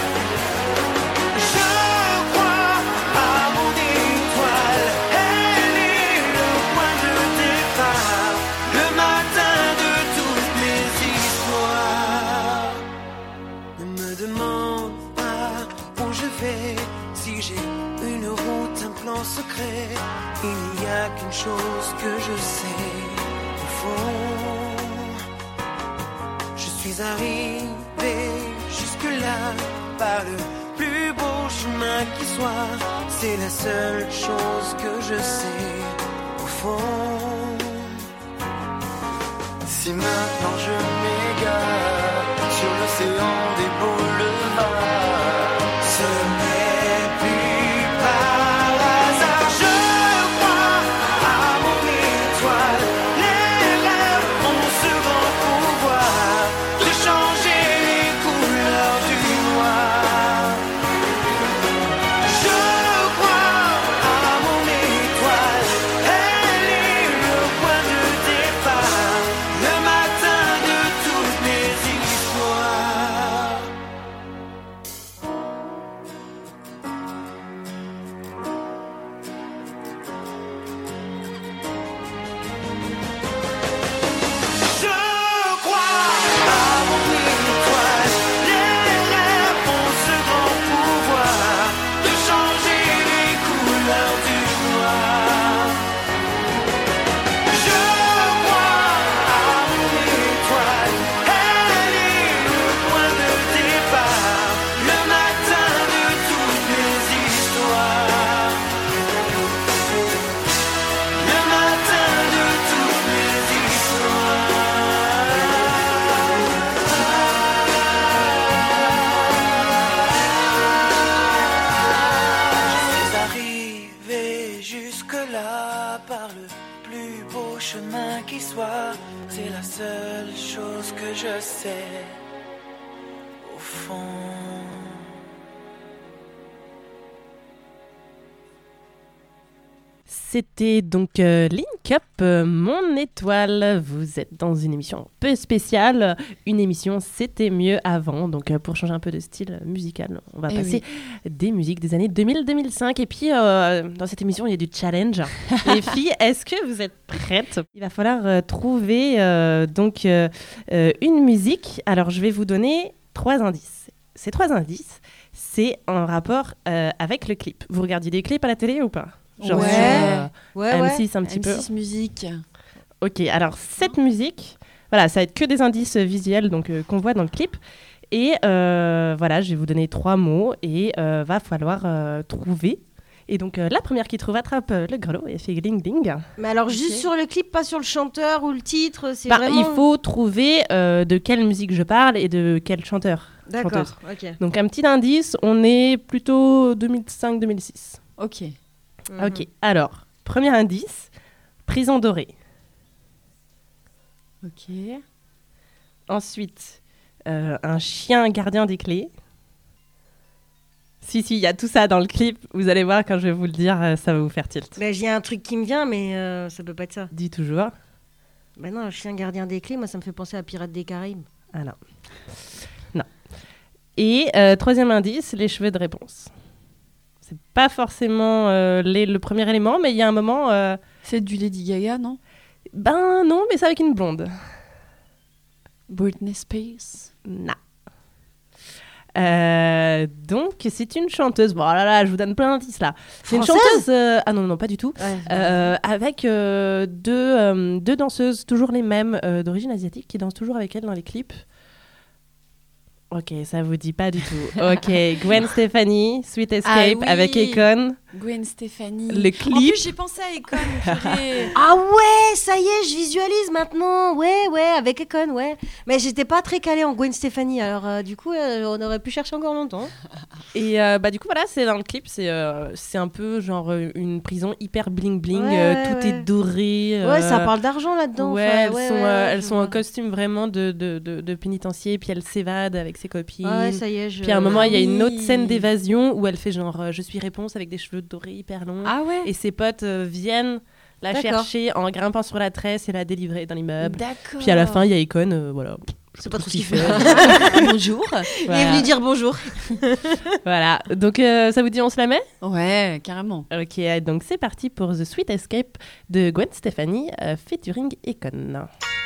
Je crois à mon étoile, elle est le point de départ, le matin de toutes mes histoires. Ne me demande pas où je vais, si j'ai une route, un plan secret. Il n'y a qu'une chose que je sais, au fond. Je suis arrivé jusque-là par le plus beau chemin qui soit. C'est la seule chose que je sais, au fond. Si maintenant je m'égare sur l'océan des boulevards, ce n'est plus par hasard. Je crois à mon étoile, les rêves ont ce grand pouvoir de changer les couleurs du noir. Je crois à mon étoile, elle est le point de départ, le matin de toutes mes histoires. Je crois à mon étoile, les rêves ont ce grand pouvoir de changer les couleurs du noir. Je crois à mon étoile, elle est le point de départ, le matin de toutes mes histoires. Le matin de toutes mes histoires. Je suis arrivé jusque-là par le plus beau chemin qui soit. C'est la seule chose que je sais, au fond. C'était donc euh, Link Up, euh, Mon étoile. Vous êtes dans une émission un peu spéciale. Une émission C'était mieux avant. Donc euh, pour changer un peu de style musical, on va Eh passer des musiques des années deux mille à deux mille cinq. Et puis euh, dans cette émission, il y a du challenge. Les filles, est-ce que vous êtes prêtes? Il va falloir euh, trouver euh, donc euh, euh, une musique. Alors je vais vous donner trois indices. Ces trois indices, c'est en rapport euh, avec le clip. Vous regardez des clips à la télé ou pas? Genre Ouais. sur euh, Ouais, M ouais. six un petit M six peu. musique. Ok, alors cette musique, voilà, ça va être que des indices visuels donc euh, qu'on voit dans le clip. Et euh, voilà, je vais vous donner trois mots et euh, va falloir euh, trouver. Et donc euh, la première qui trouve attrape euh, le grelot et fait gling ding. Mais alors, juste Ok. sur le clip, pas sur le chanteur ou le titre, c'est Bah, vraiment... il faut trouver euh, de quelle musique je parle et de quel chanteur. chanteuse. D'accord, ok. Donc un petit indice, on est plutôt deux mille cinq deux mille six. Ok. Mhm. Ok, alors, premier indice, Prison dorée. Ok. Ensuite, euh, un chien gardien des clés. Si, si, il y a tout ça dans le clip. Vous allez voir, quand je vais vous le dire, euh, ça va vous faire tilt. Bah, j'ai un truc qui me vient, mais euh, ça peut pas être ça. Dis toujours. Bah non, un chien gardien des clés, moi, ça me fait penser à Pirates des Caraïbes. Ah non. Non. Et euh, troisième indice, les cheveux de réponse. C'est pas forcément euh, les, le premier élément, mais il y a un moment... Euh... C'est du Lady Gaga, non? Ben non, mais c'est avec une blonde. Britney Spears? Non. Euh, donc, c'est une chanteuse. Bon, là, là, je vous donne plein d'indices là. C'est une Française chanteuse. Euh... Ah non, non, pas du tout. Ouais. Euh, avec euh, deux, euh, deux danseuses, toujours les mêmes, euh, d'origine asiatique, qui dansent toujours avec elle dans les clips. Ok, ça vous dit pas du tout. Ok, Gwen Stefani, Sweet Escape Ah oui. avec Akon. Gwen Stefani. Le En clip. plus, j'ai pensé à Akon. purée. Ah ouais, ça y est, je visualise maintenant. Ouais, ouais, avec Akon, ouais. Mais j'étais pas très calée en Gwen Stefani, alors euh, du coup, euh, on aurait pu chercher encore longtemps. Et euh, bah du coup voilà, c'est dans le clip, c'est euh, c'est un peu genre euh, une prison hyper bling bling, Ouais, euh, ouais, tout ouais. est doré. euh, Ouais, ça parle d'argent là-dedans. Ouais, enfin, elles ouais, sont, ouais, euh, ouais, elles je sont en vois. costume vraiment de, de, de, de pénitencier, puis elle s'évade avec ses copines. Ouais, ça y est, je... Puis à un moment, il y a une oui. autre scène d'évasion où elle fait genre euh, je suis réponse avec des cheveux dorés hyper longs. Ah ouais. Et ses potes euh, viennent la D'accord. chercher en grimpant sur la tresse et la délivrer dans l'immeuble. D'accord. Puis à la fin, il y a Akon, euh, voilà. C'est pas trop ce qu'il qu'il fait. Bonjour. Il est Voilà. venu dire bonjour. Voilà. Donc euh, ça vous dit on se la met? Ouais, carrément. Ok, donc c'est parti pour The Sweet Escape de Gwen Stefani euh, featuring Akon.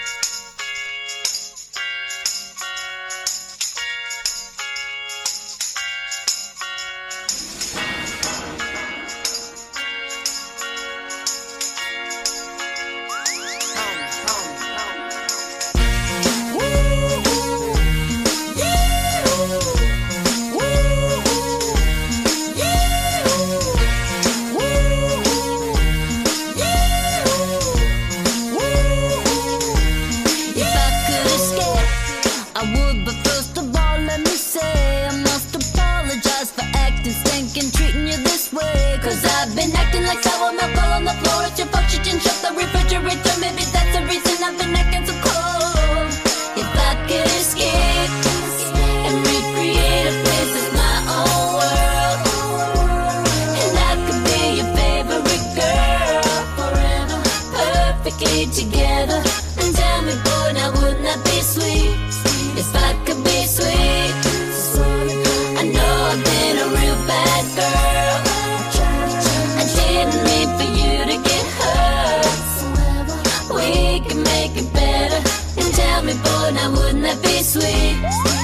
If I could escape, I would, but first of all, let me say I must apologize for acting stinking, treating you this way. Cause I've been acting like sour milk all on the floor. It's your fault you didn't shut the refrigerator. Maybe that's the reason I've been acting so cold. If I could escape and recreate a place that's my own world, and I could be your favorite girl forever, perfectly together. And tell me, boy, now wouldn't that be sweet? If I could be sweet. I know I've been a real bad girl. I didn't mean for you to get hurt. We can make it better. And tell me, boy, now wouldn't that be sweet?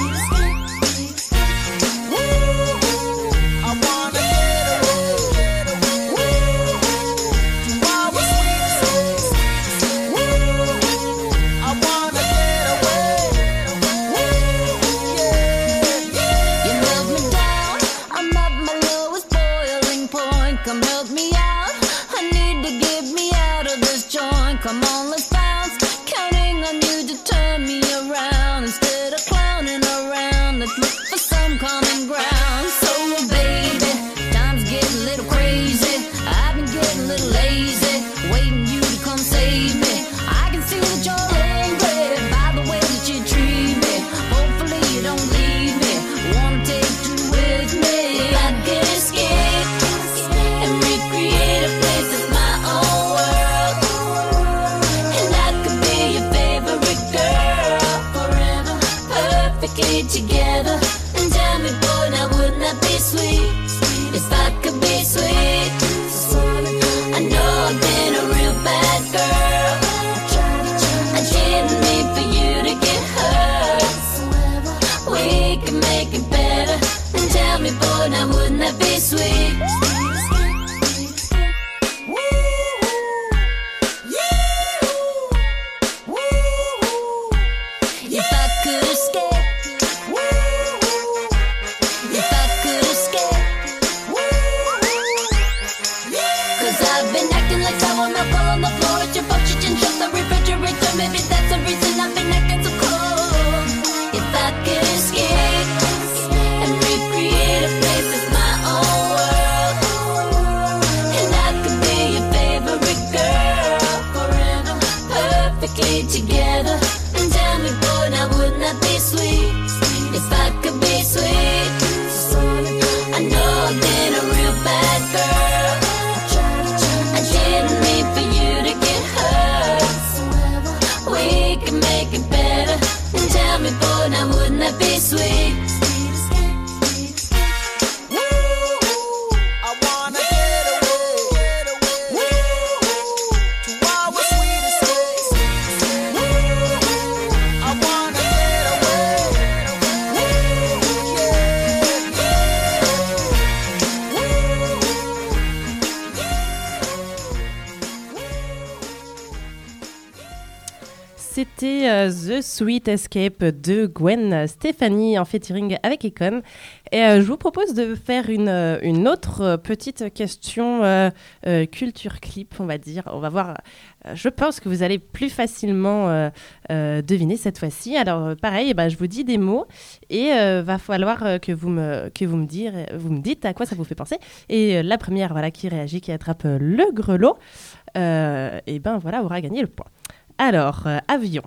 I wanna get away, get away to our sweet escape. I wanna get away, yeah. You held me down, I'm at my lowest boiling point. Come help me out, I need to get me out of this joint. Come on, let's bounce, counting on you to turn me around. Instead of clowning around, let's look for some common ground. So baby, time's getting a little crazy. I've been getting a little lazy, waiting you to come save me. I can see that you're angry by the way that you treat me. Hopefully you don't leave me, wanna take you with me. If I could escape and recreate a place that's my own world, and I could be your favorite girl forever, perfectly together. And tell me, boy, now wouldn't that be sweet? If I could be sweet. I know I've been a real bad girl. I didn't mean for you to get hurt. We can make it better. And tell me, boy, now wouldn't that be sweet? If I could escape, if I could escape, be sweet. If I could be sweet. I know I've been a real bad girl. I didn't mean for you to get hurt. We can make it better. And tell me, boy, now wouldn't that be sweet? C'était euh, The Sweet Escape de Gwen Stefani en featuring avec Econ. Et euh, je vous propose de faire une, euh, une autre euh, petite question euh, euh, culture clip, on va dire. On va voir, euh, je pense que vous allez plus facilement euh, euh, deviner cette fois-ci. Alors euh, pareil, eh ben, je vous dis des mots et euh, va falloir euh, que, vous me, que vous, me dire, vous me dites à quoi ça vous fait penser. Et euh, la première voilà, qui réagit, qui attrape euh, le grelot, euh, et ben voilà, aura gagné le point. Alors, euh, avion.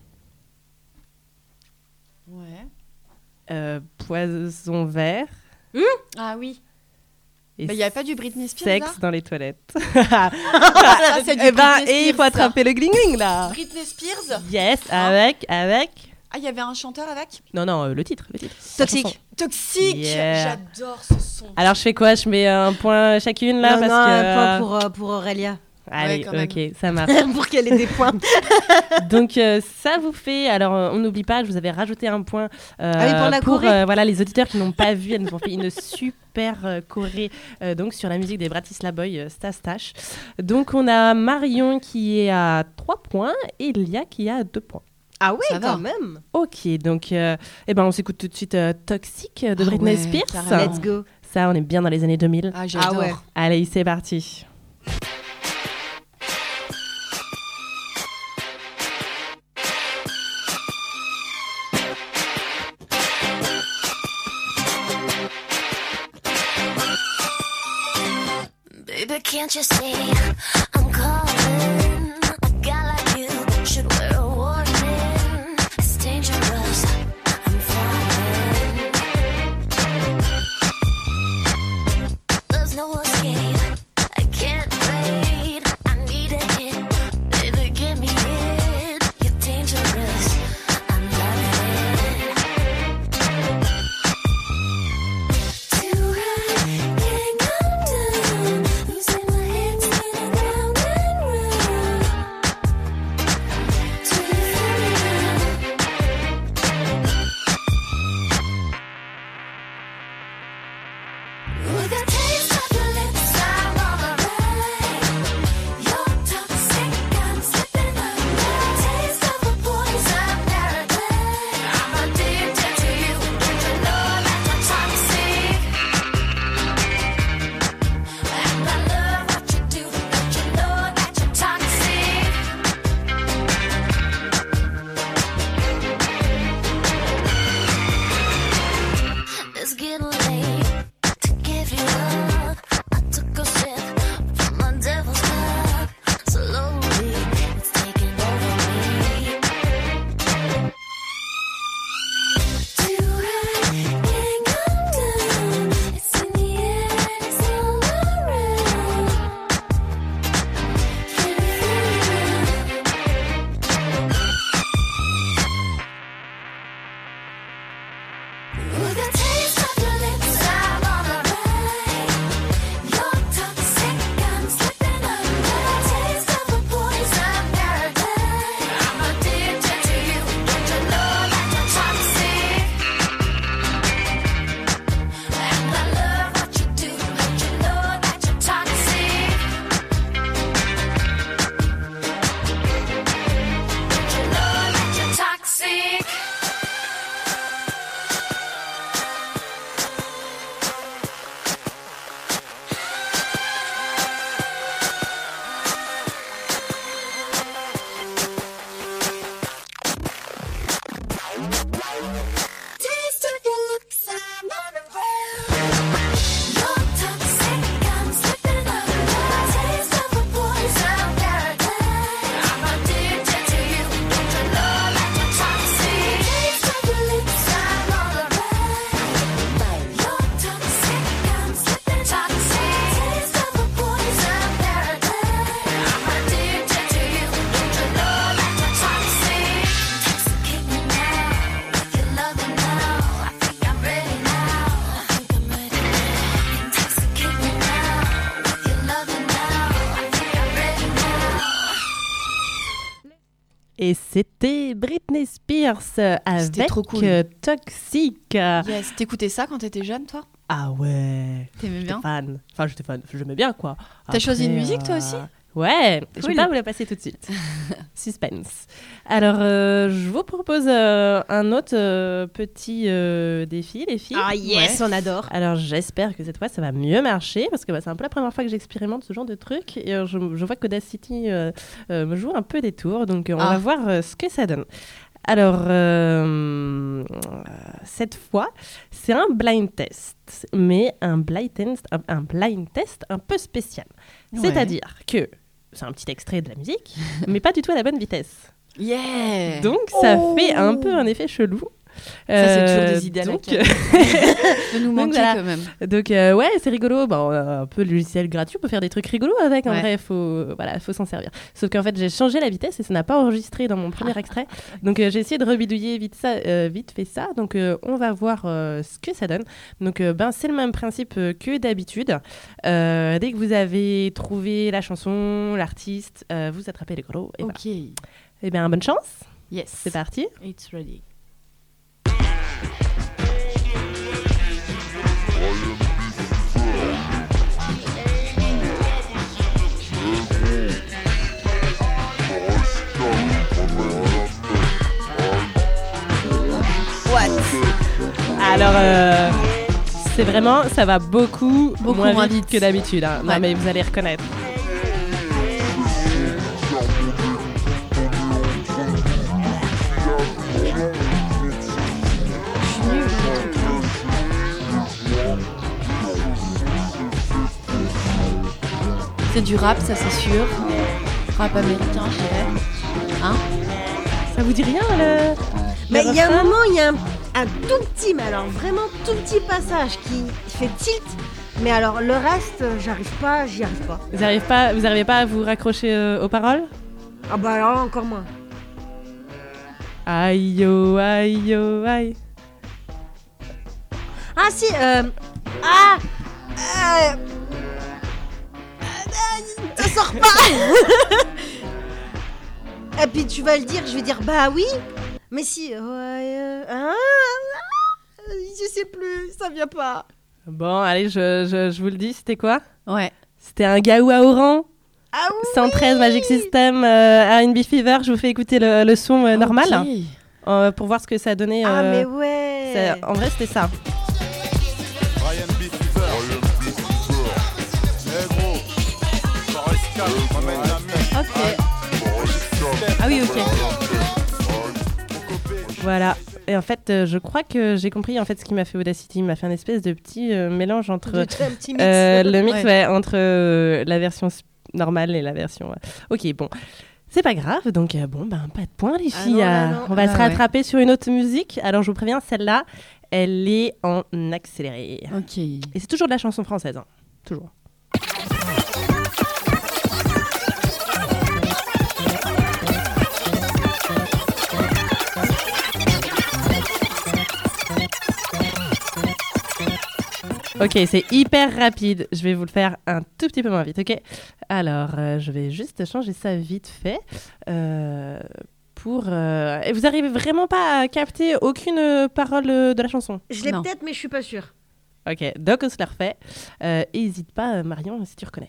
Ouais. Euh, poison vert. Mmh ah oui. Et il bah, n'y avait pas du Britney Spears sexe là dans les toilettes. ah, ça, et ben, et il faut attraper le gling-gling là. Britney Spears. Yes, avec, avec. Ah, il y avait un chanteur avec. Non, non, euh, le titre, le titre. Toxique. Toxique. Yeah. J'adore ce son. Alors, je fais quoi? Je mets un point chacune là non, parce non, que. un point pour, euh, pour Aurélia. Allez, ouais, ok, ça marche. Pour qu'elle ait des points. Donc, euh, ça vous fait... Alors, euh, on n'oublie pas, je vous avais rajouté un point euh, ah oui, pour, la pour euh, voilà, les auditeurs qui n'ont pas vu. Elles nous ont fait une super euh, choré euh, donc, sur la musique des Bratislava Boys, euh, Stastache. Donc, on a Marion qui est à trois points et Lia qui a deux points. Ah ouais, ça quand va. même. Ok, donc euh, eh ben, on s'écoute tout de suite euh, Toxic de ah Britney ouais, Spears. Carrément. Let's go. Ça, on est bien dans les années deux mille. Ah, j'adore. Ah ouais. Allez, c'est parti. Baby, can't you see I'm calling? A guy like you should wear a warning. It's dangerous. I'm falling. There's no escape. I can't wait. I need a hit. Baby, give me it. You're dangerous. I'm loving it. Too high, can't come down. Losing my head, spinning round and round. Till you feel me now. With a taste of your lips, I'm on a ride. You're toxic, I'm slipping under. Taste of a poison paradise. I'm addicted to you. Don't you know that you're toxic? And I love what you do. Don't you know that you're toxic? It's getting late to give you up. I took a sip from my devil's cup. Slowly, it's taking over me. Too high, can't come down. It's in the air, it's all around. Can you feel it now? With a taste of your lips, I'm on a ride. You're toxic, I'm slipping under. Taste of a poison paradise. I'm addicted to you. Don't you know that you're toxic? And I love what you do. Don't you know that you're toxic? Don't you know that you're toxic? Taste of your looks, I'm on a roll. You're toxic, I'm slipping under. Taste of a poison paradise. I'm addicted to you. Don't you know that you're toxic? Taste of your c'était Britney Spears euh, avec trop cool. euh, Toxic. Yes, t'écoutais ça quand t'étais jeune, toi? Ah ouais. T'aimais J'étais bien? fan. Enfin, j'étais fan. J'aimais bien, quoi. T'as choisi une Après, musique, toi euh, aussi? Ouais, je Cool. vais pas vous la passer tout de suite. Suspense. Alors, euh, je vous propose euh, un autre euh, petit euh, défi, les filles. Ah yes, Ouais. on adore. Alors, j'espère que cette fois, ça va mieux marcher parce que bah, c'est un peu la première fois que j'expérimente ce genre de truc. Et euh, je, je vois qu'Audacity euh, euh, me joue un peu des tours. Donc, euh, on Ah. va voir euh, ce que ça donne. Alors, euh, cette fois, c'est un blind test, mais un blind test un, un blind test un peu spécial. Ouais. C'est-à-dire que c'est un petit extrait de la musique, mais pas du tout à la bonne vitesse. Yeah! Donc, ça Oh. fait un peu un effet chelou. Ça, c'est toujours Euh, des idées à la donc, carte. De nous donc, manquer voilà. quand même. Donc, euh, ouais, c'est rigolo. Bah, on a un peu le logiciel gratuit, on peut faire des trucs rigolos avec. En Ouais. vrai, il faut, voilà, faut s'en servir. Sauf qu'en fait, j'ai changé la vitesse et ça n'a pas enregistré dans mon premier extrait. Donc, euh, j'ai essayé de rebidouiller vite, ça, euh, vite fait ça. Donc, euh, on va voir euh, ce que ça donne. Donc, euh, ben, c'est le même principe euh, que d'habitude. Euh, dès que vous avez trouvé la chanson, l'artiste, euh, vous attrapez le gros. Et Ok. voilà. Eh bien, bonne chance. Yes. C'est parti. It's ready. Alors, euh, c'est vraiment, ça va beaucoup, Beaucoup moins, moins vite, vite. que d'habitude. hein. Non, Ouais. mais vous allez reconnaître. C'est du rap, ça c'est sûr. Rap américain, je dirais. Hein? Ça vous dit rien, le... Mais le il y a un refrain moment, il y a un, un tout petit, mais alors vraiment tout petit passage qui fait tilt. Mais alors le reste, euh, j'arrive pas, j'y arrive pas. Vous n'arrivez pas, vous arrivez pas à vous raccrocher euh, aux paroles? Ah bah alors là, encore moins. Aïe, yo, aïe, yo, aïe. Ah si, euh... Ah euh... euh, Ça sort pas. Et puis tu vas le dire, je vais dire bah oui. Mais si, ouais, euh, ah, ah, je sais plus, ça vient pas. Bon, allez, je, je, je vous le dis, c'était quoi? Ouais. C'était un Gaou Oran. Ah oui. cent treize Magic System, euh, R and B Fever. Je vous fais écouter le, le son euh, normal Ok. euh, pour voir ce que ça donnait. Ah euh, mais ouais. c'est- En vrai, c'était ça. Ryan B. Fever. Eh gros, Forest Gump, ramène la main. Ok. Ah oui, ok. Voilà. Et en fait, euh, je crois que j'ai compris en fait ce qui m'a fait Audacity. Il m'a fait un espèce de petit euh, mélange entre De- de- un petit mix. euh, le mix Ouais. ouais, entre euh, la version s- normale et la version. euh, Ok, bon. C'est pas grave, donc euh, bon, ben pas de points les Ah filles. non, là, euh, non. on va Bah se ouais. rattraper sur une autre musique. Alors je vous préviens, celle-là, elle est en accéléré. Ok. Et c'est toujours de la chanson française, hein. Toujours. Ok, c'est hyper rapide. Je vais vous le faire un tout petit peu moins vite, ok? Alors, euh, je vais juste changer ça vite fait. Euh, pour. euh, Et vous arrivez vraiment pas à capter aucune euh, parole euh, de la chanson? Je l'ai Non. peut-être, mais je suis pas sûre. Ok, donc on se la refait. Euh, Hésite pas, euh, Marion, si tu reconnais.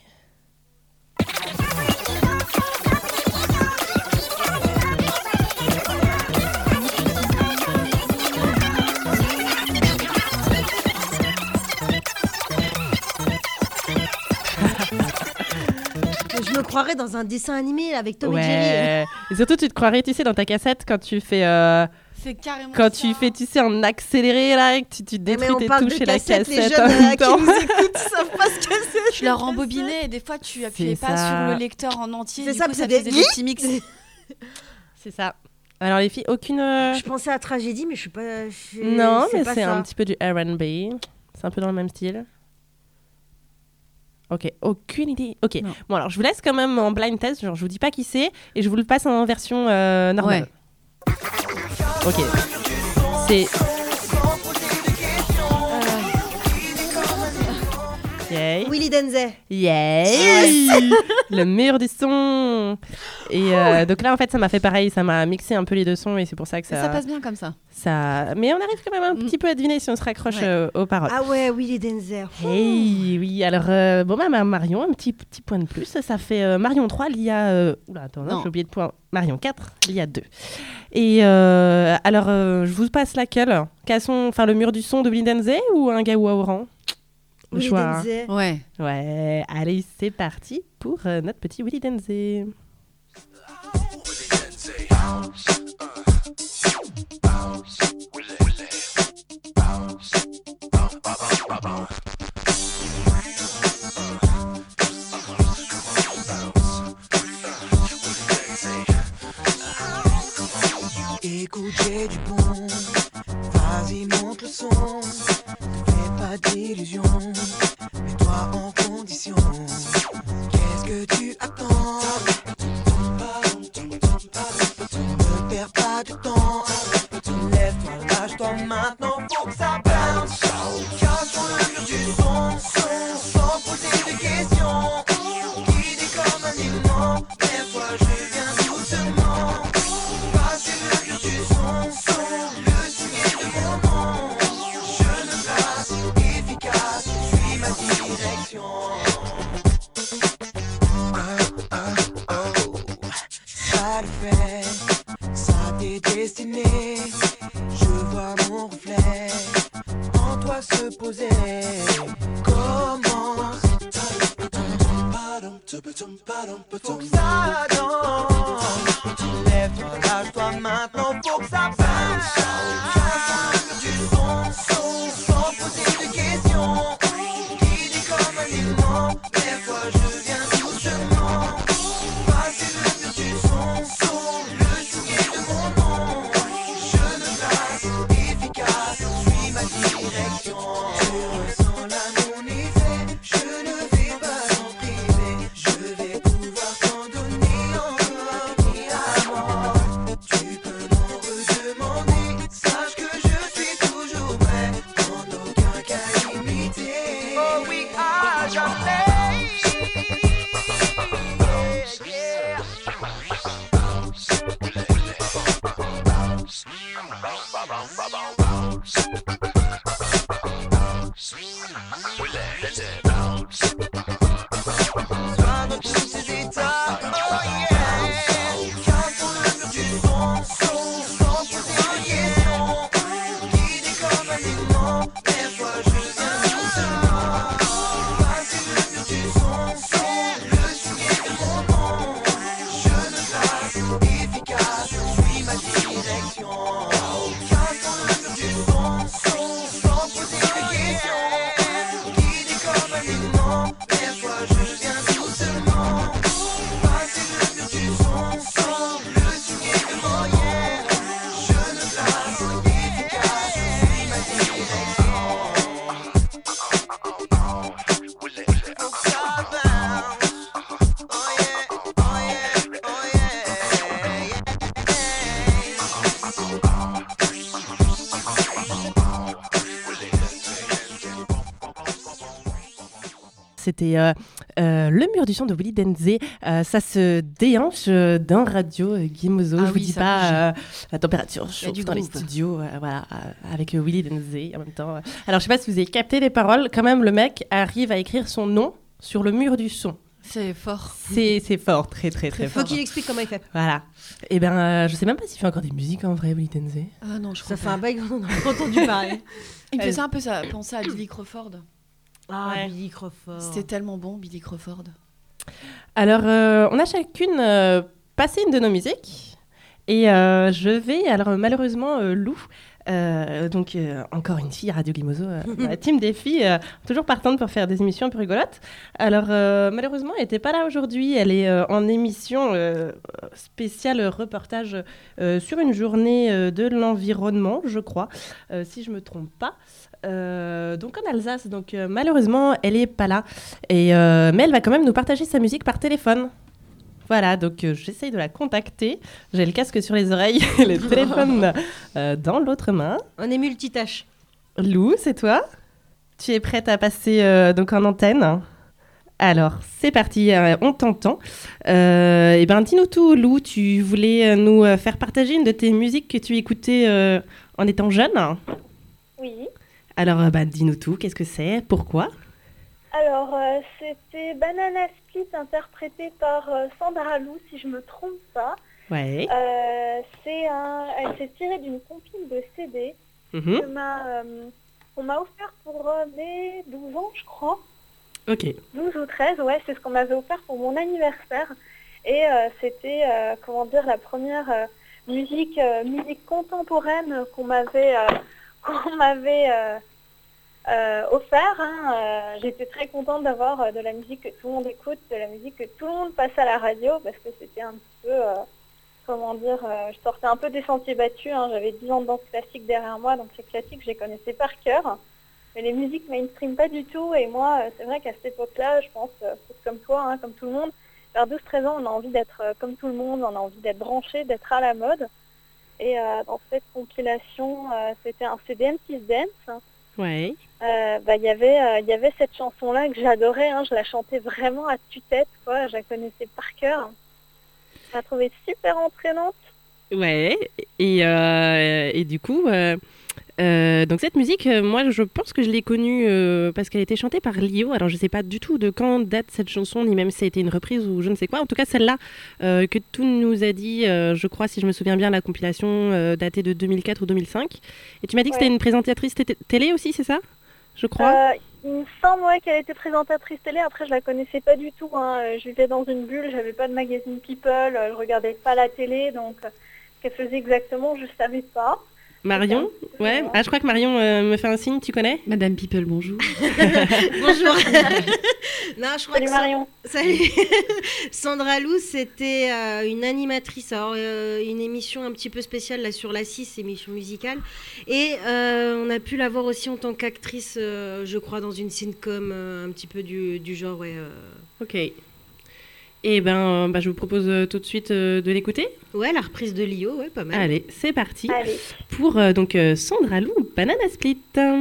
Je me croirais dans un dessin animé avec Tom et Jerry. Ouais. Et surtout, tu te croirais, tu sais, dans ta cassette quand tu fais. euh, C'est carrément Quand ça. tu fais, tu sais, en accéléré, là, et que tu, tu Mais détruis on tes parle de touches et la cassette, les cassette jeunes en euh, même qui temps. nous écoutent savent pas ce que c'est. Tu la rembobinais et des fois tu appuyais C'est pas ça. sur le lecteur en entier. C'est Du ça, coup, puis ça c'est faisait des- des petits mix. C'est ça. Alors, les filles, aucune. euh, Je pensais à Tragédie, mais je suis pas. je- Non, mais pas c'est ça. un petit peu du R and B. C'est un peu dans le même style. Ok, aucune idée. Ok, Non. bon alors je vous laisse quand même en blind test, genre je vous dis pas qui c'est et je vous le passe en version euh, normale. Ok, c'est... Yay. Willy Denzey. Yay. Le meilleur du son. Et euh, donc là, en fait, ça m'a fait pareil, ça m'a mixé un peu les deux sons et c'est pour ça que ça... Ça passe bien comme ça. ça... Mais on arrive quand même un petit peu à deviner si on se raccroche Ouais. euh, aux paroles. Ah ouais, Willy Denzer. Hey, oui, alors, euh, bon, bah, ma- Marion, un petit, petit point de plus. Ça fait euh, Marion trois, il y a... Euh... Oula, attends, non, Non. j'ai oublié de point. Marion quatre, il y a deux. Et euh, alors, euh, je vous passe laquelle Casson, enfin, le mur du son de Willy Denzer ou un Gawa Oran Le Willy choix, hein. Denzer. Ouais. Ouais, allez, c'est parti pour euh, notre petit Willy Denzer. Écoute, j'ai du bon, vas-y monte le son, fais pas d'illusions, mets-toi en condition, qu'est-ce que tu attends? Ne perds pas de temps, lève-toi, lâche-toi maintenant, faut que ça bounce, casse-toi le mur du son, son, sans poser de questions, guidé comme un aimant, lève-toi, je viens doucement. Passer le mur du son, son, le signet de mon nom. Je me place, efficace, suis ma direction. Oh, oh, oh, ça le fait, ça t'est destiné. Je vois mon reflet en toi se poser. Commence. Faut que ça danse. Lève-toi, lâche-toi maintenant, faut que ça bounce. Casse-toi du son, son, sans poser de questions. Guidé comme un aimant, lève-toi, je viens doucement. Passer le mur du son, son, le signet de mon nom. Je me place, efficace, suis ma direction. Tu ressens là mon effet, je ne vais pas en priver. Je vais pouvoir t'en donner encore mille amours. Tu peux m'en redemander, sache que je suis toujours prêt, en aucun cas limité. Oh oui, à jamais. Sois dans tous ces états, oh yeah. Casse le mur du son, son, sans poser de questions. Guidé comme un aimant, lève-toi, je viens doucement. Passer le mur du son, son, le signet de mon nom. Je me place, efficace, suis ma direction. Casse le mur du son, son, sans poser de questions. Guidé comme un aimant, lève-toi, je viens doucement. Passer le mur du son, son, le signet de mon yeah. Je me place, efficace, suis ma direction. Faut que ça bounce. Oh yeah, oh yeah, oh yeah, C'était euh, euh, le mur du son de Willy Denzer. Euh, ça se déhanche euh, dans Radio euh, Gimozo. Ah Je vous oui, dis ça pas bouge. euh, la température Il y a chauffe du dans les groove. studios, euh, voilà, euh, avec euh, Willy Denzer en même temps. Alors, je sais pas si vous avez capté les paroles. Quand même, le mec arrive à écrire son nom sur le mur du son. C'est fort. C'est c'est fort, très très très Faut fort. qu'il explique comment il fait. Voilà. Et ben, euh, je sais même pas s'il fait encore des musiques en vrai, Willy Denzer. Ah non, je Ça crois fait un pas. bail qu'on en a entendu parler. Il me faisait un peu ça, penser à Billy Crawford. Ah, Ouais. Billy Crawford. C'était tellement bon, Billy Crawford. Alors, euh, on a chacune euh, passé une de nos musiques. Et euh, je vais, alors malheureusement, euh, Lou, euh, donc euh, encore une fille, Radio Gimozo, euh, la team des filles, euh, toujours partante pour faire des émissions un peu rigolotes. Alors, euh, malheureusement, elle n'était pas là aujourd'hui. Elle est euh, en émission euh, spéciale reportage euh, sur une journée euh, de l'environnement, je crois, euh, si je ne me trompe pas. Euh, donc en Alsace, donc euh, malheureusement elle est pas là, et euh, mais elle va quand même nous partager sa musique par téléphone. Voilà, donc euh, j'essaye de la contacter. J'ai le casque sur les oreilles et le téléphone euh, dans l'autre main. On est multitâche. Lou, c'est toi? Tu es prête à passer euh, donc en antenne? Alors, c'est parti, euh, on t'entend. Euh, et ben, dis-nous tout, Lou, tu voulais nous euh, faire partager une de tes musiques que tu écoutais euh, en étant jeune. Oui. Alors, euh, bah, dis-nous tout, qu'est-ce que c'est, pourquoi? Alors, euh, c'était Banana Split interprété par euh, Sandra Lou, si je me trompe pas. Ouais. Euh, c'est un, elle s'est tirée d'une compile de C D Mhm. que m'a, euh, qu'on m'a offert pour euh, mes douze ans, je crois. Ok. douze ou treize, ouais, c'est ce qu'on m'avait offert pour mon anniversaire. Et euh, c'était, euh, comment dire, la première euh, musique, euh, musique contemporaine qu'on m'avait, euh, qu'on m'avait euh, euh, offert. Hein. Euh, j'étais très contente d'avoir euh, de la musique que tout le monde écoute, de la musique que tout le monde passe à la radio, parce que c'était un petit peu, euh, comment dire, euh, je sortais un peu des sentiers battus. Hein. J'avais dix ans de danse classique derrière moi, donc les classiques, je les connaissais par cœur. Mais les musiques mainstream, pas du tout. Et moi, euh, c'est vrai qu'à cette époque-là, je pense, euh, c'est comme toi, hein, comme tout le monde, vers douze treize ans, on a envie d'être euh, comme tout le monde, on a envie d'être branché, d'être à la mode. Et euh, dans cette compilation, euh, c'était un C D M six Dance. Ouais. Euh, bah, y avait, euh, y avait cette chanson-là que j'adorais. Hein, je la chantais vraiment à tue-tête, quoi. Je la connaissais par cœur. Je la trouvais super entraînante. Ouais. Et, euh, et du coup, euh, euh, donc cette musique, euh, moi, je pense que je l'ai connue euh, parce qu'elle a été chantée par Lio. Alors, je sais pas du tout de quand date cette chanson, ni même si ça a été une reprise ou je ne sais quoi. En tout cas, celle-là euh, que tu nous as dit, euh, je crois, si je me souviens bien, la compilation euh, datée de deux mille quatre ou deux mille cinq. Et tu m'as dit que Ouais. c'était une présentatrice té- télé aussi, c'est ça? Je crois. Euh, il me semble ouais, qu'elle était présentatrice télé. Après, je la connaissais pas du tout. Hein. Euh, Je vivais dans une bulle. J'avais pas de magazine People. euh, Je regardais pas la télé. Donc, euh, ce qu'elle faisait exactement, je savais pas. Marion? Ouais. Ah, je crois que Marion euh, me fait un signe, tu connais? Madame People, bonjour. Bonjour. Non, je crois Salut que Sa- Marion. Salut. Sandra Lou, c'était euh, une animatrice, alors, euh, une émission un petit peu spéciale là sur la six, émission musicale. Et euh, on a pu la voir aussi en tant qu'actrice, euh, je crois, dans une sitcom euh, un petit peu du, du genre, ouais. euh. Ok. Et ben, euh, bah, je vous propose euh, tout de suite euh, de l'écouter. Ouais, la reprise de Lio, ouais, pas mal. Allez, c'est parti. Allez. Pour euh, donc euh, Sandra Lou, Banana Split.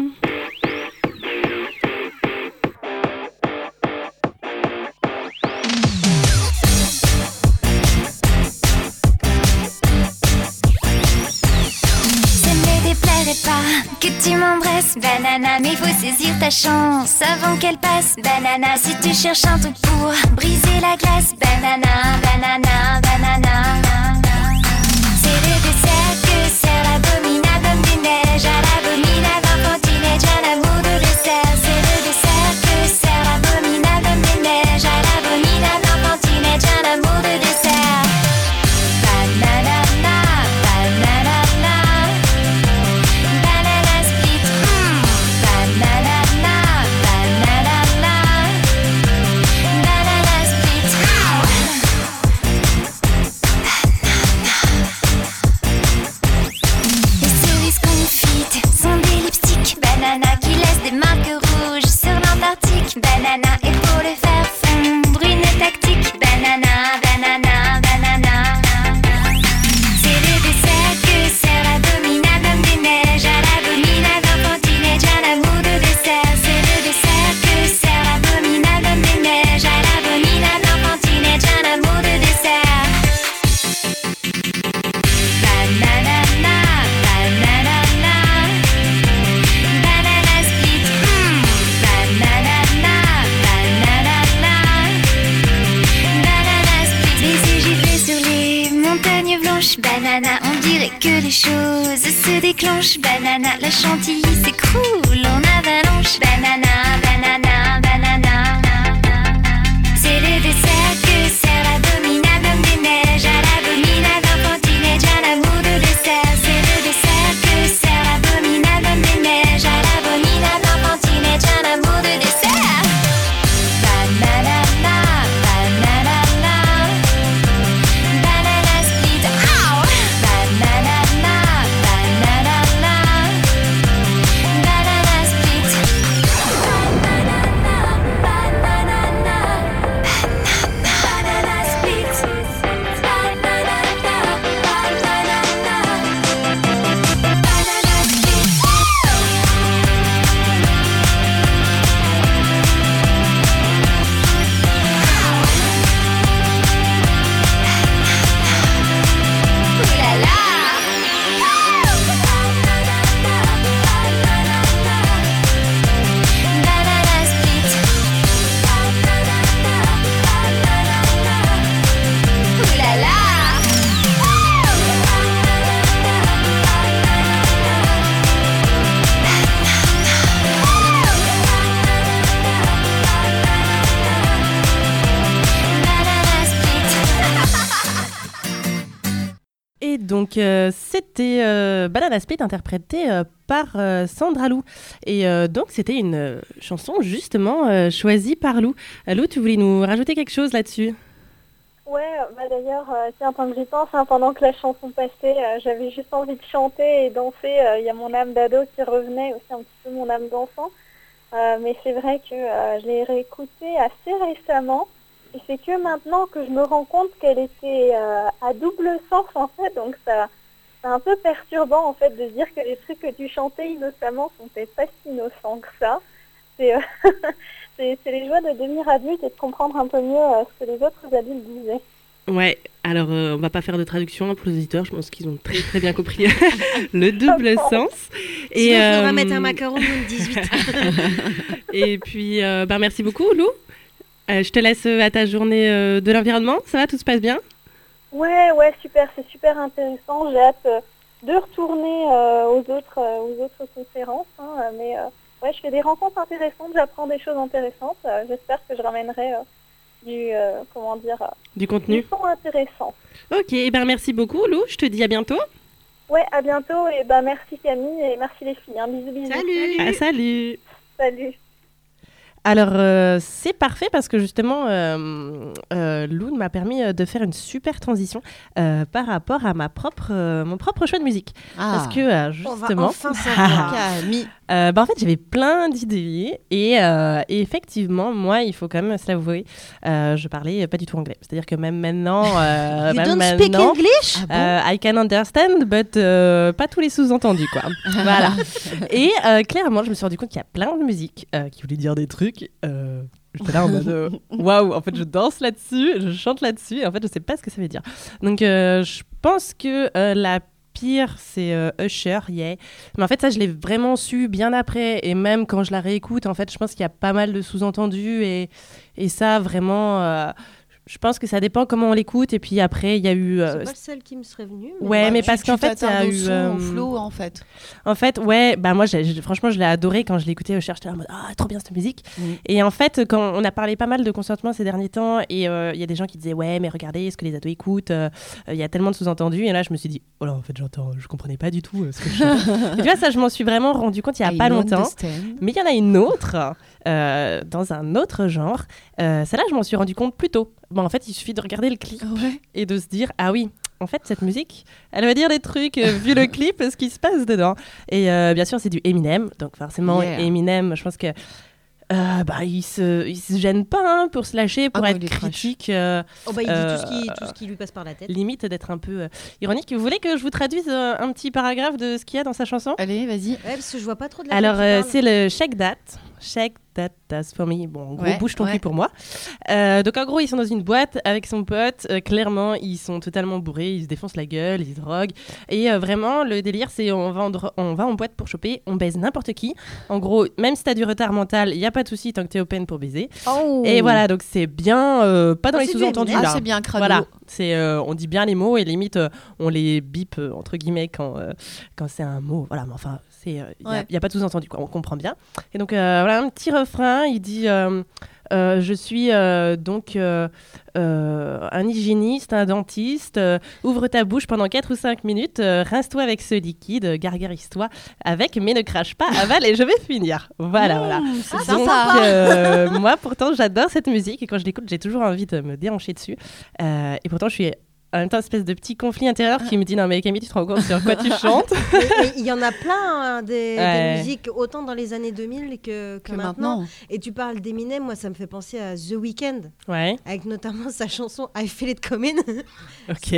Ça ne me déplairait pas que tu m'embrasses, banana, mais faut saisir ta chance avant qu'elle passe, banana. Si tu cherches un truc pour briser la glace, banana, banana, banana. C'est le dessert que sert l'abominable homme des neiges à l'abominable infantinage, à l'amour de dessert. C'est le dessert que sert l'abominable homme des neiges à l'abominable infantinage, à l'amour de dessert. Banana, banana, banana split. Mm. Banana, banana, banana split. Les cerises confites sont des lipsticks banana qui laissent des marques rouges sur l'Antarctique, banana. Et pour le faire fondre, une tactique, banana, banana, banana. C'est le dessert que sert l'abominable homme des neiges à l'abominable infantinage, à l'amour de dessert. C'est le dessert que sert l'abominable homme des neiges à l'abominable infantinage, à l'amour de dessert. Banana, banana, banana split. Mm. Banana, banana, banana split. Les yeux giflés sur les montagnes blanches, banana. On dirait que les choses se déclenchent, banana. La chantilly s'écroule en avalanche, banana, banana, banana. C'est le dessert que sert l'abominable homme des neiges à l'abominable infantinage, à l'amour de dessert. C'est le dessert que sert l'abominable homme des neiges à l'abominable infantinage, à l'amour de dessert. Banana, banana, banana split. Ow! Banana, banana, banana split. Banana, donc euh, c'était euh, Banana Split interprété euh, par euh, Sandra Lou. Et euh, donc c'était une euh, chanson justement euh, choisie par Lou. Euh, Lou, tu voulais nous rajouter quelque chose là-dessus ? Ouais, bah d'ailleurs, euh, tiens, tant que j'y pense, hein, pendant que la chanson passait, euh, j'avais juste envie de chanter et danser. Il y a mon âme d'ado qui revenait, aussi un petit peu mon âme d'enfant. Euh, mais c'est vrai que euh, je l'ai réécoutée assez récemment. Et c'est que maintenant que je me rends compte qu'elle était euh, à double sens, en fait. Donc ça, c'est un peu perturbant, en fait, de se dire que les trucs que tu chantais innocemment sont peut-être pas si innocents que ça. C'est, euh, c'est, c'est les joies de devenir adulte et de comprendre un peu mieux euh, ce que les autres adultes disaient. Ouais, alors euh, on va pas faire de traduction pour les auditeurs, je pense qu'ils ont très très bien compris le double sens. Et il faudra euh... mettre un macaron de dix-huit. Et puis, euh, bah, merci beaucoup Lou. Euh, je te laisse à ta journée euh, de l'environnement, ça va, tout se passe bien ? Ouais, ouais, super, c'est super intéressant. J'ai hâte euh, de retourner euh, aux, autres, euh, aux autres conférences. Hein, mais euh, ouais, je fais des rencontres intéressantes, j'apprends des choses intéressantes. Euh, j'espère que je ramènerai... Euh, du euh, comment dire euh, du contenu du son intéressant. Ok, et ben merci beaucoup Lou, je te dis à bientôt. Ouais, à bientôt et ben merci Camille et merci les filles. Hein. Bisous bisous. Salut. Ah, salut. Salut. Alors, euh, c'est parfait parce que justement, euh, euh, Lou m'a permis de faire une super transition euh, par rapport à ma propre, euh, mon propre choix de musique. Ah. Parce que, euh, justement... On va enfin savoir. Camille. Euh, bah en fait, j'avais plein d'idées et, euh, et effectivement, moi, il faut quand même se l'avouer, euh, je parlais pas du tout anglais. C'est-à-dire que même maintenant... Euh, you même don't maintenant, speak English euh, ah bon I can understand, but euh, pas tous les sous-entendus, quoi. Voilà. Et euh, clairement, je me suis rendu compte qu'il y a plein de musiques euh, qui voulaient dire des trucs. Euh, j'étais là en mode waouh, en fait, je danse là-dessus, je chante là-dessus, et en fait, je sais pas ce que ça veut dire. Donc, euh, je pense que euh, la pire, c'est euh, Usher, yeah. Mais en fait, ça, je l'ai vraiment su bien après. Et même quand je la réécoute, en fait, je pense qu'il y a pas mal de sous-entendus. Et, et ça, vraiment, euh, je pense que ça dépend comment on l'écoute. Et puis après, il y a eu... Euh, c'est pas celle qui me serait venue. Mais ouais, bah, mais tu, parce qu'en fait, il y a au eu... son, euh, au flow, en fait. En fait, ouais, bah moi, j'ai, j'ai, franchement, je l'ai adoré quand je l'ai écouté. Usher, j'étais là en mode, ah, trop bien cette musique. Mm. Et en fait, quand on a parlé pas mal de consentement ces derniers temps, et il euh, y a des gens qui disaient, ouais, mais regardez ce que les ados écoutent, il euh, euh, y a tellement de sous-entendus. Et là, je me suis dit, oh là, en fait, j'entends, je comprenais pas du tout euh, ce que je chantais. Et tu vois, ça, je m'en suis vraiment rendu compte il y a I pas longtemps. Understand. Mais il y en a une autre, euh, dans un autre genre. Euh, celle-là, je m'en suis rendu compte plus tôt. Bon, en fait, il suffit de regarder le clip ouais. et de se dire, ah oui, en fait, cette musique, elle va dire des trucs, euh, vu le clip, ce qui se passe dedans. Et euh, bien sûr, c'est du Eminem. Donc forcément, yeah. Eminem, je pense que euh, bah, il se, il se gêne pas hein, pour se lâcher, pour ah, être critique. Euh, oh bah, il euh, dit tout ce, qui, tout ce qui lui passe par la tête. Limite d'être un peu euh, ironique. Vous voulez que je vous traduise euh, un petit paragraphe de ce qu'il y a dans sa chanson ? Allez, vas-y. Ouais, parce que je vois pas trop de la Alors, euh, c'est le Shake That. Shake That Does For Me. Bon, en gros, ouais, bouge ton ouais. cul pour moi. Euh, donc, en gros, ils sont dans une boîte avec son pote. Euh, clairement, ils sont totalement bourrés. Ils se défoncent la gueule, ils se droguent. Et euh, vraiment, le délire, c'est on va, en, on va en boîte pour choper, on baise n'importe qui. En gros, même si t'as du retard mental, il n'y a pas de souci tant que t'es open pour baiser. Oh. Et voilà, donc c'est bien, euh, pas dans oh, les sous-entendus. Ah, là. c'est bien crado. Voilà, c'est, euh, on dit bien les mots et limite, euh, on les bip, euh, entre guillemets, quand, euh, quand c'est un mot. Voilà, mais enfin... Il n'y euh, a, ouais. a pas de sous-entendu, quoi, on comprend bien. Et donc, euh, voilà, un petit refrain, il dit euh, euh, je suis euh, donc euh, euh, un hygiéniste, un dentiste, euh, ouvre ta bouche pendant quatre ou cinq minutes, euh, rince-toi avec ce liquide, gargarise-toi avec, mais ne crache pas, avale et je vais finir. Voilà, mmh, voilà. C'est donc, euh, moi, pourtant, j'adore cette musique et quand je l'écoute, j'ai toujours envie de me déhancher dessus. Euh, et pourtant, je suis... en même temps, une espèce de petit conflit intérieur qui me dit non mais Camille, tu te rends compte sur quoi tu chantes? Il y en a plein hein, des, ouais. des musiques autant dans les années deux mille que, que, que maintenant. maintenant. Et tu parles d'Eminem, moi ça me fait penser à The Weeknd, ouais. avec notamment sa chanson I Feel It Coming. Ok.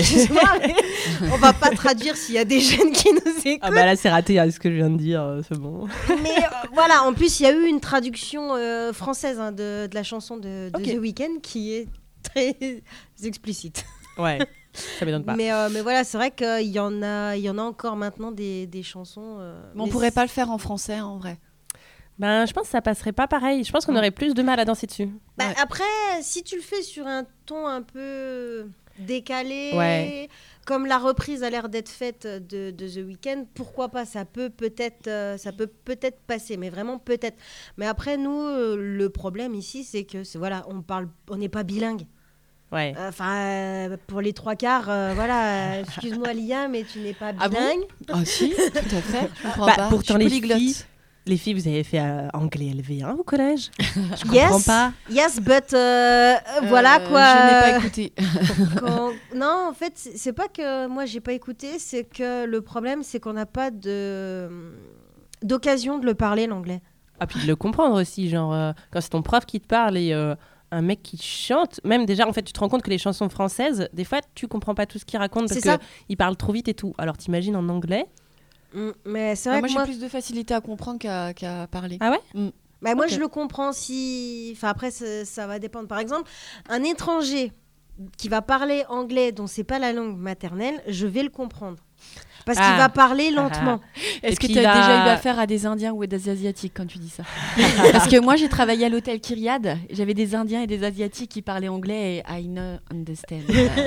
On va pas traduire s'il y a des jeunes qui nous écoutent. Ah bah là c'est raté hein, ce que je viens de dire, euh, c'est bon. Mais euh, voilà, en plus il y a eu une traduction euh, française hein, de, de la chanson de, de okay. The Weeknd qui est très explicite. Ouais. Ça m'étonne pas. Mais, euh, mais voilà, c'est vrai qu'il y en a, il y en a encore maintenant des, des chansons. Euh, mais on pourrait pas le faire en français, en vrai. Ben, je pense que ça passerait pas pareil. Je pense qu'on aurait plus de mal à danser dessus. Bah, ouais. Après, si tu le fais sur un ton un peu décalé, ouais. comme la reprise a l'air d'être faite de, de The Weeknd, pourquoi pas? Ça peut peut-être, euh, ça peut peut-être passer, mais vraiment peut-être. Mais après, nous, euh, le problème ici, c'est que c'est, voilà, on parle, on n'est pas bilingue. Ouais. Enfin, euh, pour les trois quarts, euh, voilà. Excuse-moi, Lia, mais tu n'es pas Ah bon bilingue. Ah si, tout à fait. Je comprends Bah, pas. pourtant, Je les suis polyglotte. filles, les filles, vous avez fait euh, anglais L V un au collège. Je comprends Yes, pas. yes, but euh, voilà Euh, quoi. Je n'ai pas écouté. Quand- Non, en fait, c'est c'est pas que moi j'ai pas écouté, c'est que le problème, c'est qu'on n'a pas de d'occasion de le parler l'anglais. Ah, puis de le comprendre aussi, genre euh, quand c'est ton prof qui te parle et euh, un mec qui chante, même déjà en fait tu te rends compte que les chansons françaises, des fois tu comprends pas tout ce qu'il raconte parce C'est ça. qu'il parle trop vite et tout. Alors t'imagines en anglais. Mm, Mais c'est Ah, vrai moi, que j'ai moi, plus de facilité à comprendre qu'à qu'à parler. Ah ouais Mm. bah, moi Ok. je le comprends si. Enfin après ça, ça va dépendre. Par exemple, un étranger qui va parler anglais dont c'est pas la langue maternelle, je vais le comprendre. Parce Ah. qu'il va parler lentement. Est-ce Et que puis tu as là- déjà eu affaire à des Indiens ou des Asiatiques quand tu dis ça? Parce que moi, j'ai travaillé à l'hôtel Kyriade. J'avais des Indiens et des Asiatiques qui parlaient anglais et I know understand.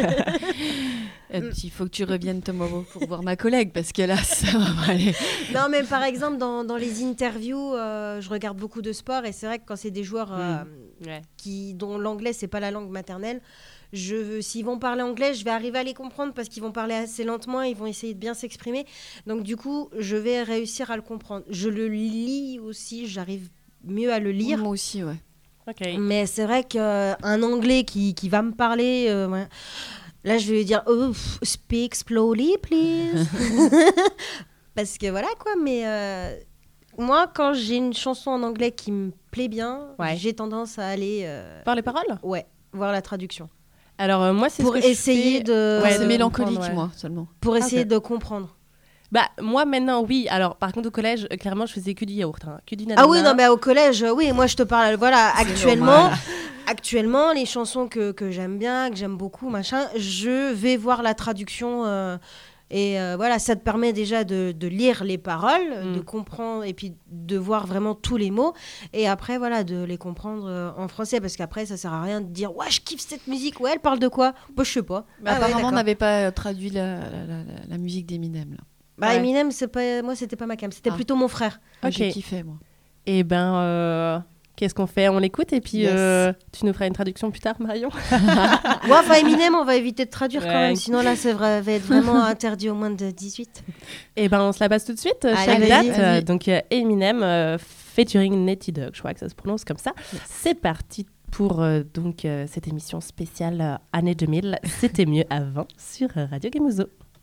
Et puis, il faut que tu reviennes tomorrow pour voir ma collègue parce que là, ça va pas aller. Non, mais par exemple, dans, dans les interviews, euh, je regarde beaucoup de sport et c'est vrai que quand c'est des joueurs euh, Ouais. qui, dont l'anglais, c'est pas la langue maternelle, je, s'ils vont parler anglais, je vais arriver à les comprendre parce qu'ils vont parler assez lentement, ils vont essayer de bien s'exprimer. Donc, du coup, je vais réussir à le comprendre. Je le lis aussi, j'arrive mieux à le lire. Moi aussi, ouais. Ok. Mais c'est vrai qu'un anglais qui, qui va me parler, euh, ouais, là je vais lui dire oh, pff, speak slowly please. Parce que voilà quoi, mais euh, moi quand j'ai une chanson en anglais qui me plaît bien, Ouais. j'ai tendance à aller euh, Par les paroles. ouais, voir la traduction. Alors euh, moi c'est Pour ce que je essayer fais. de. Ouais, c'est de mélancolique, comprendre, ouais. moi, seulement. Pour essayer Ok. de comprendre. Bah moi maintenant oui. Alors par contre au collège euh, clairement je faisais que du yaourt, hein, que du Ah nanana. oui, non, mais au collège, euh, oui, moi je te parle, voilà, C'est actuellement, normal. actuellement, les chansons que, que j'aime bien, que j'aime beaucoup, machin, je vais voir la traduction euh, et euh, voilà, ça te permet déjà de, de lire les paroles, Mm. de comprendre et puis de voir vraiment tous les mots et après, voilà, de les comprendre euh, en français parce qu'après, ça sert à rien de dire, ouais, je kiffe cette musique, ouais, elle parle de quoi? Bah, je sais pas. Mais Ah ouais, apparemment, on d'accord. n'avait pas euh, traduit la, la, la, la- la musique d'Eminem. Là. Bah, Ouais. Eminem, c'est pas, moi, c'était pas ma cam, c'était Ah. plutôt mon frère. Moi, Ok. J'ai kiffé, moi. Et ben euh, qu'est-ce qu'on fait? On l'écoute et puis Yes. euh, tu nous feras une traduction plus tard, Marion. Ouais, enfin, Eminem, on va éviter de traduire quand Ouais. même, sinon là, ça va être vraiment interdit au moins de dix-huit. Et ben on se la passe tout de suite. Allez, Chaque vas-y, date. vas-y. euh, donc euh, Eminem euh, featuring Netty Dog, je crois que ça se prononce comme ça. C'est parti pour euh, donc euh, cette émission spéciale euh, année deux mille. C'était mieux avant sur euh, Radio Gemuzo.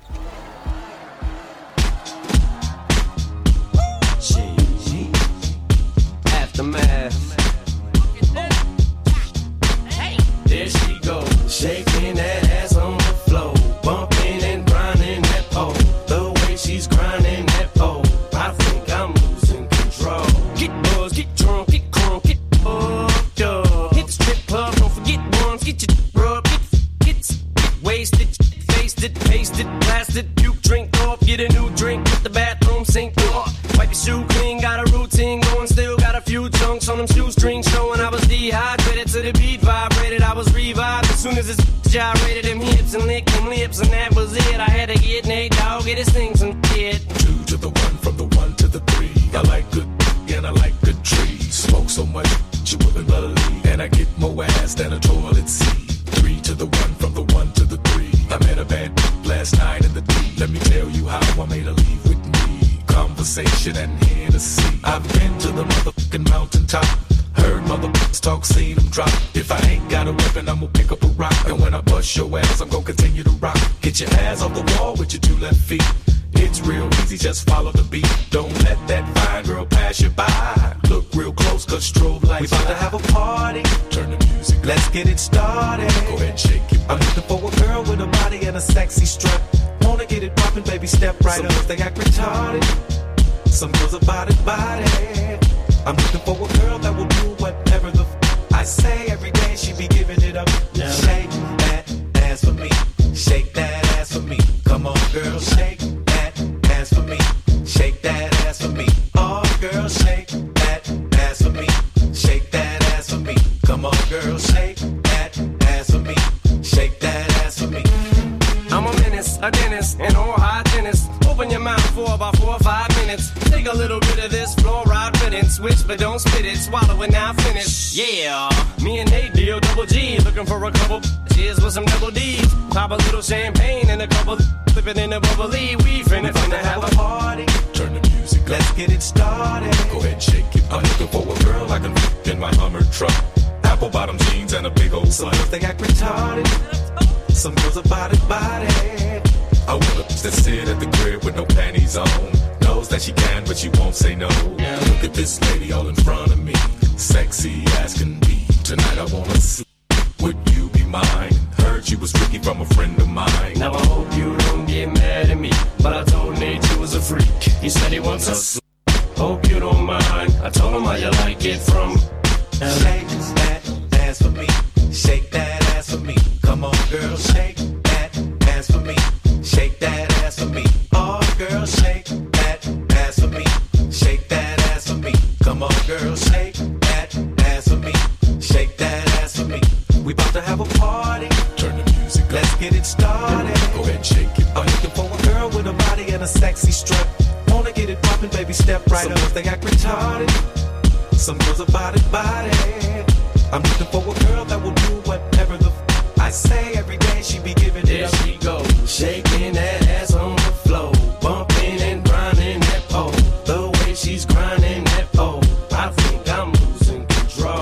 Aftermath. There she goes, shaking that ass on the floor, bumping and grinding that pole. The way she's grinding that pole, I think I'm losing control. Get buzzed, get drunk, get crunk, get fucked up. Hit the strip club, don't forget once, get your rub, get, get, get wasted, faced it, pasted, blasted, puke, drink off, get a new drink, put the bathroom sink off. Wipe your shoe clean, got a routine going, still got a few chunks on them shoestrings showing I was dehydrated to the beat vibrated. I was revived as soon as this gyrated them hips and licked them lips, and that was it. I had to get Nate Dogg, get his things and get Two to the one, from the one to the three. I like good and I like good trees. Smoke so much you wouldn't believe, and I get more ass than a toilet seat. Three to the one, from the one to the three. I met a bad last night in the D. Let me tell you how I made her leave with me. Conversation and Hennessy. I've been to the motherfucking mountaintop. Heard motherfuckers talk, seen them drop. If I ain't got a weapon, I'ma pick up a rock. And when I bust your ass, I'm gonna continue to rock. Get your ass off the wall with your two left feet. It's real easy, just follow the beat. Don't let that fine girl pass you by. Look real close, cause strobe lights. We about to have a party. Turn the music up. Let's get it started. Go ahead and shake it. I'm looking for a girl with a body and a sexy strut. Wanna get it poppin', baby, step right Some up. Some girls, they act retarded. Some girls are body, body. I'm looking for a girl that will do whatever the f- I say every day. She be giving it up. Yeah. Shake that ass for me. Shake that ass for me. Come on, girl, shake that ass for me. Shake that ass for me. Oh, girl, shake that ass for me. Shake that ass for me. Come on, girl, shake that ass for me. Shake that ass for me. I'm a menace, a dentist, an oral hygienist. Open your mouth for about four or five minutes. Take a little bit of this fluoride fitting, switch but don't spit it, swallow it now finish. Yeah, me and Nate D O double G looking for a couple cheers with some double D's. Pop a little champagne and a couple flip it in a bubbly. We finna finna have a party. Turn the music up. Let's get it started. Go ahead, shake it. I'm looking for a girl I can f- in my Hummer truck. Apple bottom jeans and a big old Some slut. girls they act retarded. Some girls are body body. I want a that sit at the crib with no panties on. Knows that she can, but she won't say no. Now look at this lady all in front of me. Sexy as can be. Tonight I wanna sleep. Would you be mine? Heard you was tricky from a friend of mine. Now I hope you don't get mad at me, but I told Nate you was a freak. He said he wants us. Hope you don't mind. I told him how you like it from. Shake that ass for me. Shake that ass for me. Come on, girl, shake that ass for me. Shake that ass for me. Oh, girl, shake that ass for me. Shake that ass for me. Come on, girl, shake that ass for me. Shake that ass for me. We about to have a party. Turn the music up. Let's get it started. Go ahead, and shake it. I'm looking for a girl with a body and a sexy strut. Wanna get it poppin', baby, step right up. Some girls they act retarded. Some girls are body body. I'm looking for a girl that will do whatever the f- I say every day. She be giving it up. There she goes, shaking that ass on the floor, bumping and grinding that pole. The way she's grinding that pole, I think I'm losing control.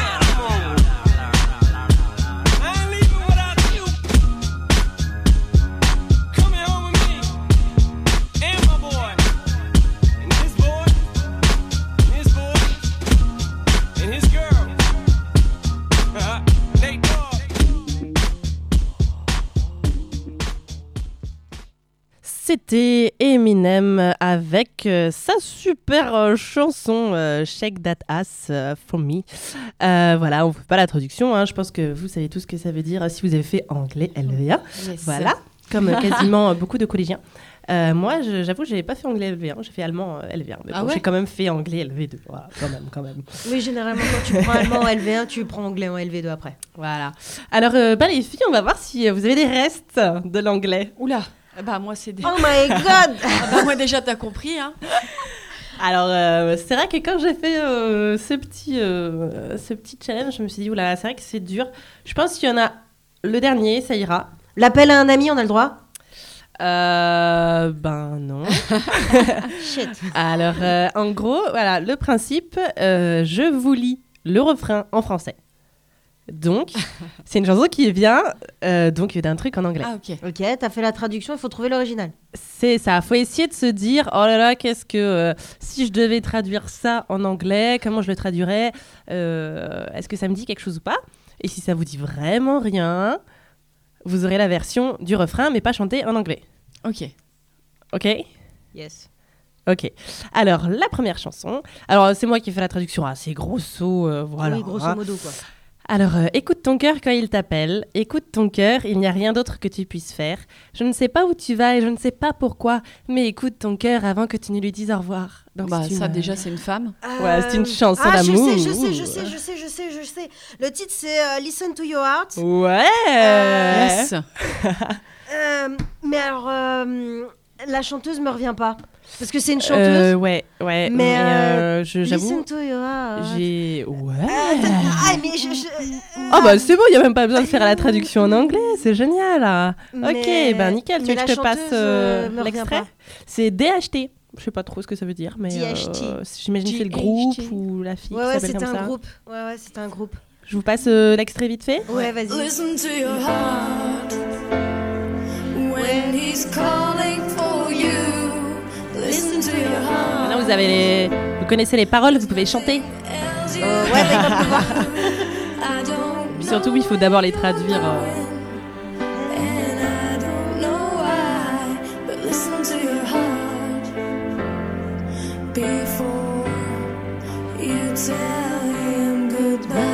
C'était Eminem avec euh, sa super euh, chanson euh, Shake That Ass euh, For Me. Euh, voilà, on ne fait pas la traduction, hein. Je pense que vous savez tout ce que ça veut dire si vous avez fait anglais L V A. Yes. Voilà, comme euh, quasiment beaucoup de collégiens. Euh, moi, je, j'avoue, je n'avais pas fait anglais L V un, j'ai fait allemand euh, L V un. Mais Ah bon, ouais j'ai quand même fait anglais L V deux. Voilà, quand même, quand même. Oui, généralement, quand tu prends allemand en L V un, tu prends anglais en L V deux après. Voilà. Alors, euh, bah, les filles, on va voir si euh, vous avez des restes de l'anglais. Oula. Bah moi c'est des... Oh my god. Ah bah moi déjà t'as compris hein. Alors euh, c'est vrai que quand j'ai fait euh, ce petit euh, ce petit challenge, je me suis dit oula, c'est vrai que c'est dur. Je pense qu'il y en a le dernier, ça ira. L'appel à un ami, on a le droit? Euh, ben non. Shit. Alors euh, en gros, voilà, le principe, euh, je vous lis le refrain en français. Donc, c'est une chanson qui vient euh, donc d'un truc en anglais. Ah ok. Ok, t'as fait la traduction, il faut trouver l'original. C'est ça, faut essayer de se dire, oh là là, qu'est-ce que... euh, si je devais traduire ça en anglais, comment je le traduirais euh, Est-ce que ça me dit quelque chose ou pas? Et si ça vous dit vraiment rien, vous aurez la version du refrain, mais pas chantée en anglais. Ok. Ok? Yes. Ok. Alors, la première chanson... Alors, c'est moi qui ai fait la traduction assez grosso, euh, voilà. Oui, grosso hein. modo, quoi. Alors, euh, écoute ton cœur quand il t'appelle, écoute ton cœur, il n'y a rien d'autre que tu puisses faire. Je ne sais pas où tu vas et je ne sais pas pourquoi, mais écoute ton cœur avant que tu ne lui dises au revoir. Donc, Bah c'est ça une, déjà c'est une femme. Ouais, c'est une chanson ah, d'amour. je sais, je sais, je sais, je sais, je sais, je sais. Le titre, c'est euh, Listen to Your Heart. Ouais. Yes. Euh, mais alors, euh, la chanteuse me revient pas. Parce que c'est une Euh, chanteuse. ouais, ouais. Mais, Mais, euh, euh, je- j'avoue, Listen to Your Heart. j'ai... Ouais. Ah, mais je. je- Ah bah c'est bon, il n'y a même pas besoin de faire la traduction en anglais, c'est génial. Ah. Mais- Ok, ben nickel, tu mais veux que la je te passe chanteuse, euh, euh, me revient l'extrait? pas. C'est D H T. Je sais pas trop ce que ça veut dire, mais D H T. euh, j'imagine que c'est le D H T. groupe ou la fille Ouais, qui ouais, s'appelle c'était comme un ça. groupe. Ouais, ouais, c'était un groupe. Je vous passe euh, l'extrait vite fait. Ouais, vas-y. Listen to your heart when he's calling for you. Listen to your heart. Maintenant, vous avez les... vous connaissez les paroles, vous pouvez chanter. Euh, ouais, mais comme pouvoir. I don't Puis surtout, il faut d'abord les traduire. euh. and I don't know why, but listen to your heart before you tell him goodbye.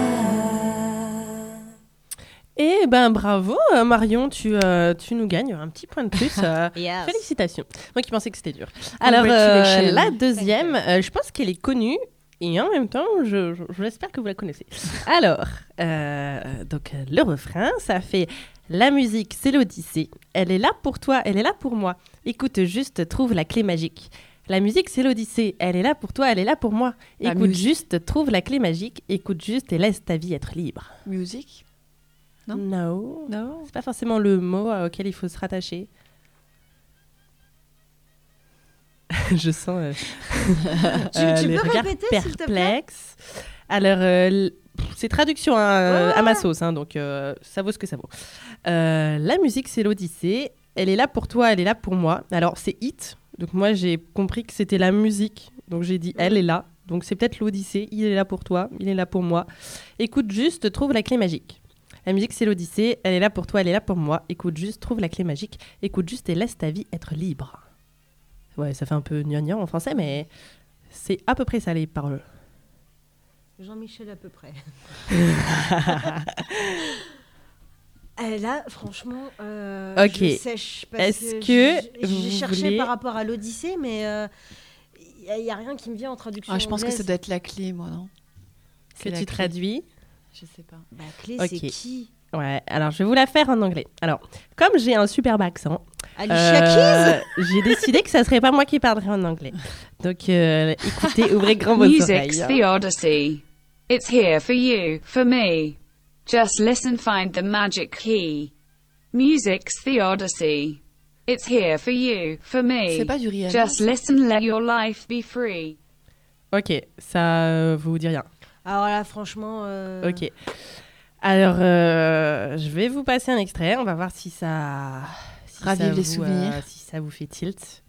Et ben bravo euh, Marion, tu, euh, tu nous gagnes un petit point de plus. euh, Yes. Félicitations. Moi qui pensais que c'était dur. Alors euh, Congratulations. la deuxième, euh, je pense qu'elle est connue. Et en même temps, je, je, je l'espère que vous la connaissez. Alors, euh, donc euh, le refrain, ça fait « La musique, c'est l'Odyssée. Elle est là pour toi, elle est là pour moi. Écoute juste, trouve la clé magique. La musique, c'est l'Odyssée. Elle est là pour toi, elle est là pour moi. La Écoute musique. juste, trouve la clé magique. Écoute juste et laisse ta vie être libre. Musique. Non. No. Non. C'est pas forcément le mot euh, auquel il faut se rattacher. Je sens euh, Tu- euh, tu les peux regards répéter, s'il te plaît perplexes. Alors, euh, l- pff, c'est traduction hein, euh, Ouais, ouais, à ma ouais. sauce, hein, donc euh, ça vaut ce que ça vaut. Euh, la musique, c'est l'Odyssée. Elle est là pour toi, elle est là pour moi. Alors, c'est It. Donc, moi, j'ai compris que c'était la musique. Donc, j'ai dit, elle est là. Donc, c'est peut-être l'Odyssée. Il est là pour toi, il est là pour moi. Écoute juste, trouve la clé magique. La musique, c'est l'Odyssée. Elle est là pour toi, elle est là pour moi. Écoute juste, trouve la clé magique. Écoute juste et laisse ta vie être libre. Ouais, ça fait un peu gnangnan en français, mais c'est à peu près ça, les paroles. Jean-Michel à peu près. Euh, là, franchement, euh, Ok. je sèche. Parce Est-ce que, que j'ai- vous j'ai cherché voulez- par rapport à l'Odyssée, mais il n'y a, rien qui me vient en traduction Ah, je pense que ça anglaise. doit être la clé, moi, non Que C'est la tu clé. traduis. Je sais pas. La clé, Ok. c'est qui Ouais, alors je vais vous la faire en anglais. Alors, comme j'ai un superbe accent, Alicia euh, j'ai décidé que ça serait pas moi qui parlerais en anglais. Donc, euh, écoutez, ouvrez grand vos Music's oreilles. the Odyssey. It's here for you, for me. Just listen, find the magic key. Music's the Odyssey. It's here for you, for me. C'est pas du Rihanna, Just ça listen, let your life be free. Ok, ça euh, vous dit rien. Alors là, franchement. euh, Ok. Alors, euh, je vais vous passer un extrait. On va voir si ça, si Ravive ça les vous, souvenirs. euh, si ça vous fait tilt.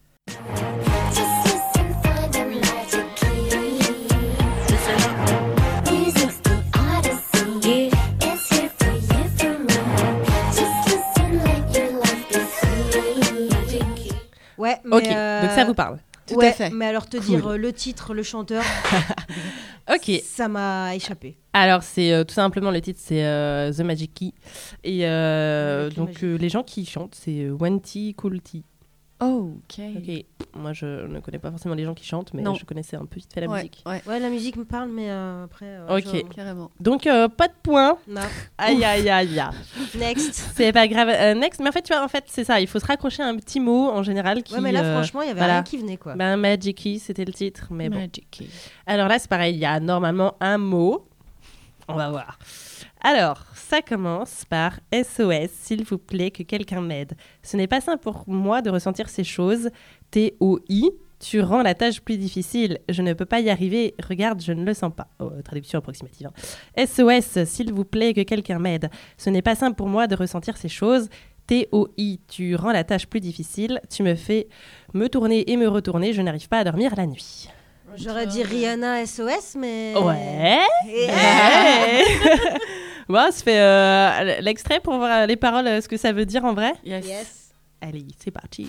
Ouais, mais Ok, euh, donc ça vous parle. Tout ouais, à fait. Mais alors te Cool. dire euh, le titre, le chanteur, Ok. ça m'a échappé. Alors, c'est euh, tout simplement le titre, c'est euh, The Magic Key. Et euh, Avec le donc, Magic euh, les gens qui chantent, c'est euh, Wanty Coolty. Oh, ok. Ok. Moi, je ne connais pas forcément les gens qui chantent, mais Non. je connaissais un peu vite fait la Ouais, musique. ouais, Ouais, la musique me parle, mais euh, après. euh, Ok. je- carrément. Donc, euh, pas de points. Non. Aïe, aïe, aïe, aïe. Next. C'est pas grave. Euh, next, mais en fait, tu vois, en fait, c'est ça. Il faut se raccrocher à un petit mot en général qui. Ouais, mais là, euh, franchement, il y avait voilà. rien qui venait, quoi. Ben, Magic Key, c'était le titre, mais bon. Magic key. Alors là, c'est pareil. Il y a normalement un mot. On va voir. Alors, ça commence par S O S, s'il vous plaît, que quelqu'un m'aide. Ce n'est pas simple pour moi de ressentir ces choses. T O I, tu rends la tâche plus difficile. Je ne peux pas y arriver. Regarde, je ne le sens pas. Oh, traduction approximative. hein. S O S, s'il vous plaît, que quelqu'un m'aide. Ce n'est pas simple pour moi de ressentir ces choses. T O I, tu rends la tâche plus difficile. Tu me fais me tourner et me retourner. Je n'arrive pas à dormir la nuit. J'aurais dit Rihanna S O S, mais. Ouais. Et- Ouais. Bon, on se fait euh, l'extrait pour voir les paroles, euh, ce que ça veut dire en vrai. Yes. Yes. Allez, c'est parti.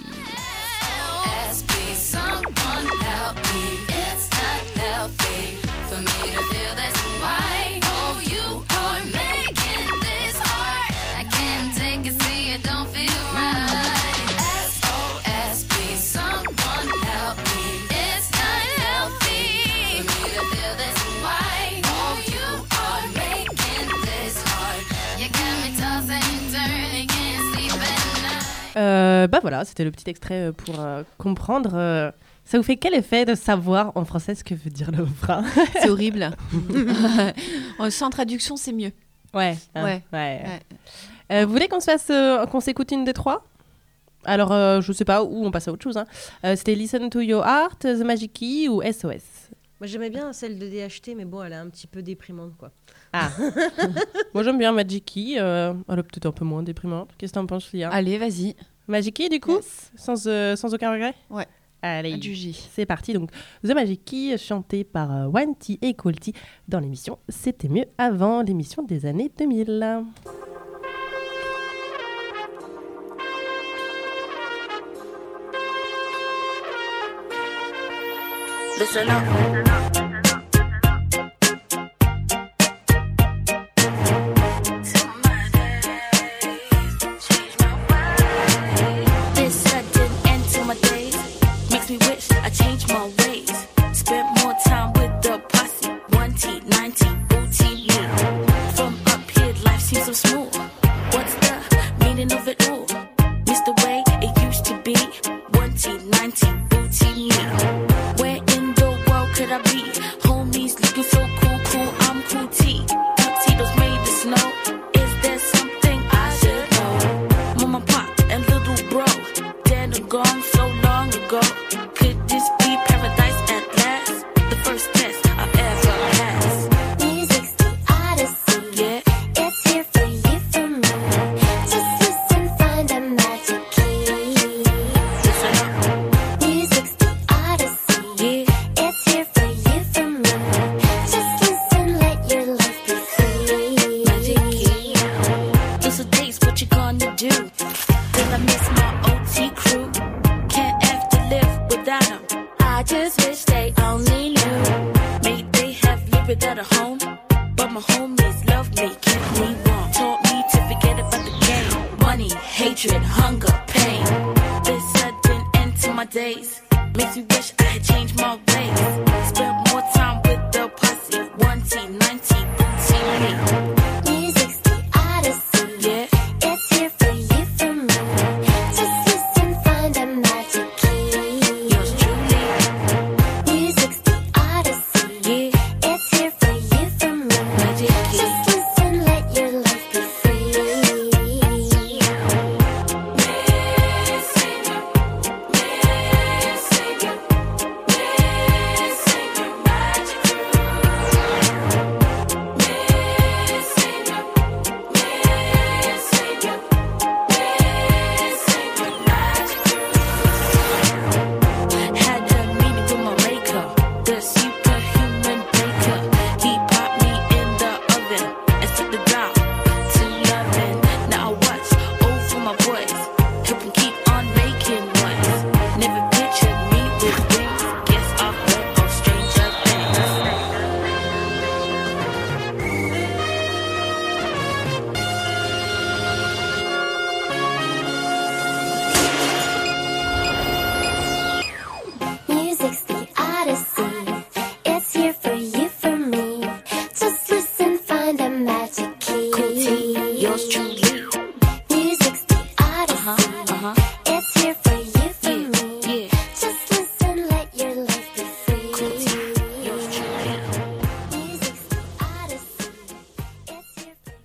Euh, bah voilà, c'était le petit extrait euh, pour euh, comprendre. euh, ça vous fait quel effet de savoir en français ce que veut dire le refrain? C'est horrible. Sans traduction, c'est mieux. Ouais. hein, Ouais. ouais. Ouais. Euh, vous voulez qu'on se fasse, euh, qu'on s'écoute une des trois? Alors, euh, je sais pas, ou on passe à autre chose. hein. Euh, c'était Listen to Your Heart, The Magic Key ou S O S? Moi, j'aimais bien celle de D H T, mais bon, elle est un petit peu déprimante, quoi. Ah. Moi, j'aime bien Magic Key. euh, elle est peut-être un peu moins déprimante. Qu'est-ce que t'en penses, Lia? Allez, vas-y. Magic Key, du coup? Sans, euh, sans aucun regret? Ouais. Allez, Du J. c'est parti. Donc, The Magic Key, chanté par euh, Wanty et Coolty dans l'émission C'était mieux avant, l'émission des années deux mille. Listen up. This sudden end to my days makes me wish I changed my ways. Spent more time with the posse, one T, ninety, booty me. From up here, life seems so smooth. What's the meaning of it all? Miss the way it used to be, one T, ninety, booty me. without a home, but my homies love me, kept me warm, taught me to forget about the game. Money, hatred, hunger, pain. This sudden end to my days makes me wish I had changed my ways. Spent more time with the posse, one team, ninety, booty me. Music's the odyssey. Yeah. It's here for you, for me. Just listen, find a magic key. Yours truly. Music's the odyssey. Yeah. It's here for you, for me. Magic key. Just listen, let your life be free. Had a meeting with my maker, the superhuman baker. He popped me in the oven and set the dial to loving. Now I watch over my boys, help 'em keep on making ones. Never pictured me with wings. Guess I've heard of stranger things. Music's the odyssey. It's here for you, for me. Just listen, find a magic key. Yours truly. Music's the odyssey. Uh-huh. It's here for you, for Yeah, me. yeah. Just listen, let your life be free. Yours truly. Music's the odyssey. It's here for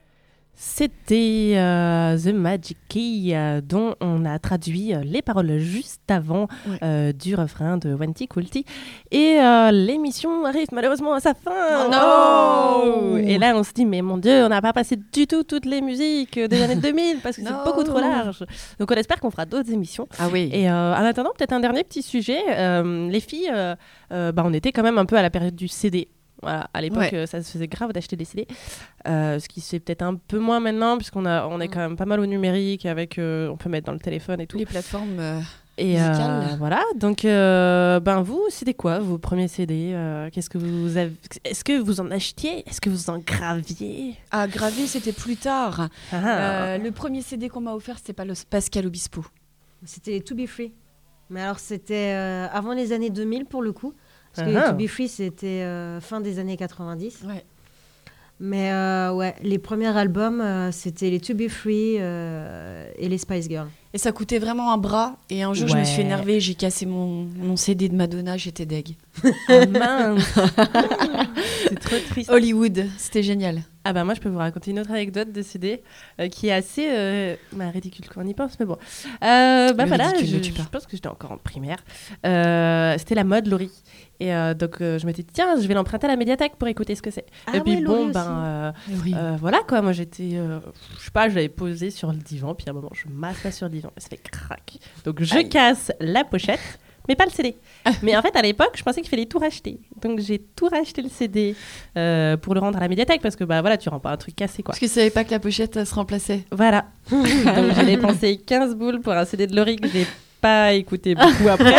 C'était euh, The Magic Key euh, dont on a traduit euh, les paroles juste avant Ouais. euh, du refrain de Wanty Coolty. Et euh, l'émission arrive malheureusement à sa fin. Oh non. Et là, on se dit, mais mon Dieu, on n'a pas passé du tout toutes les musiques euh, des années deux mille parce que c'est Non. beaucoup trop large. Donc on espère qu'on fera d'autres émissions. Ah oui. Et euh, en attendant, peut-être un dernier petit sujet. Euh, les filles, euh, euh, bah, on était quand même un peu à la période du C D. Voilà, à l'époque, Ouais. euh, ça se faisait grave d'acheter des C D. Euh, ce qui se fait peut-être un peu moins maintenant, puisqu'on a, on est quand même pas mal au numérique, avec, euh, on peut mettre dans le téléphone et tout. Les plateformes euh, Et euh, musicales. voilà, donc euh, ben vous, c'était quoi vos premiers C D euh, Qu'est-ce que vous avez Est-ce que vous en achetiez Est-ce que vous en graviez À graver, c'était plus tard. Ah. Euh, le premier C D qu'on m'a offert, c'était pas le Pascal Obispo. C'était To Be Free. Mais alors, c'était euh, avant les années deux mille pour le coup. Parce que Ah. To Be Free, c'était euh, fin des années quatre-vingt-dix. Ouais. Mais euh, ouais, les premiers albums, euh, c'était les To Be Free euh, et les Spice Girls. Et ça coûtait vraiment un bras. Et un jour, je me suis Ouais. énervée, j'ai cassé mon, mon C D de Madonna, j'étais deg. Ah mince C'est trop triste. Hollywood, c'était génial. Ah bah moi je peux vous raconter une autre anecdote de C D euh, qui est assez euh, bah, ridicule quand on y pense, mais bon. Euh, bah Le voilà, ridicule je, ne tue pas. je pense que j'étais encore en primaire. Euh, c'était la mode Laurie. Et euh, donc euh, je m'étais dit tiens, je vais l'emprunter à la médiathèque pour écouter ce que c'est. Ah et puis ouais, bon Laurie ben aussi. euh, Laurie. euh, voilà quoi, moi j'étais euh, je sais pas, je l'avais posé sur le divan puis à un moment je m'assois sur le divan et ça fait crac. Donc je Aïe. casse la pochette. Mais pas le C D. Mais en fait, à l'époque, je pensais qu'il fallait tout racheter. Donc, j'ai tout racheté le C D euh, pour le rendre à la médiathèque parce que, bah voilà, tu rends pas un truc cassé, quoi. Parce que je savais pas que la pochette elle se remplaçait. Voilà. Donc, j'ai dépensé quinze boules pour un C D de Laurie que j'ai pas écouté beaucoup après.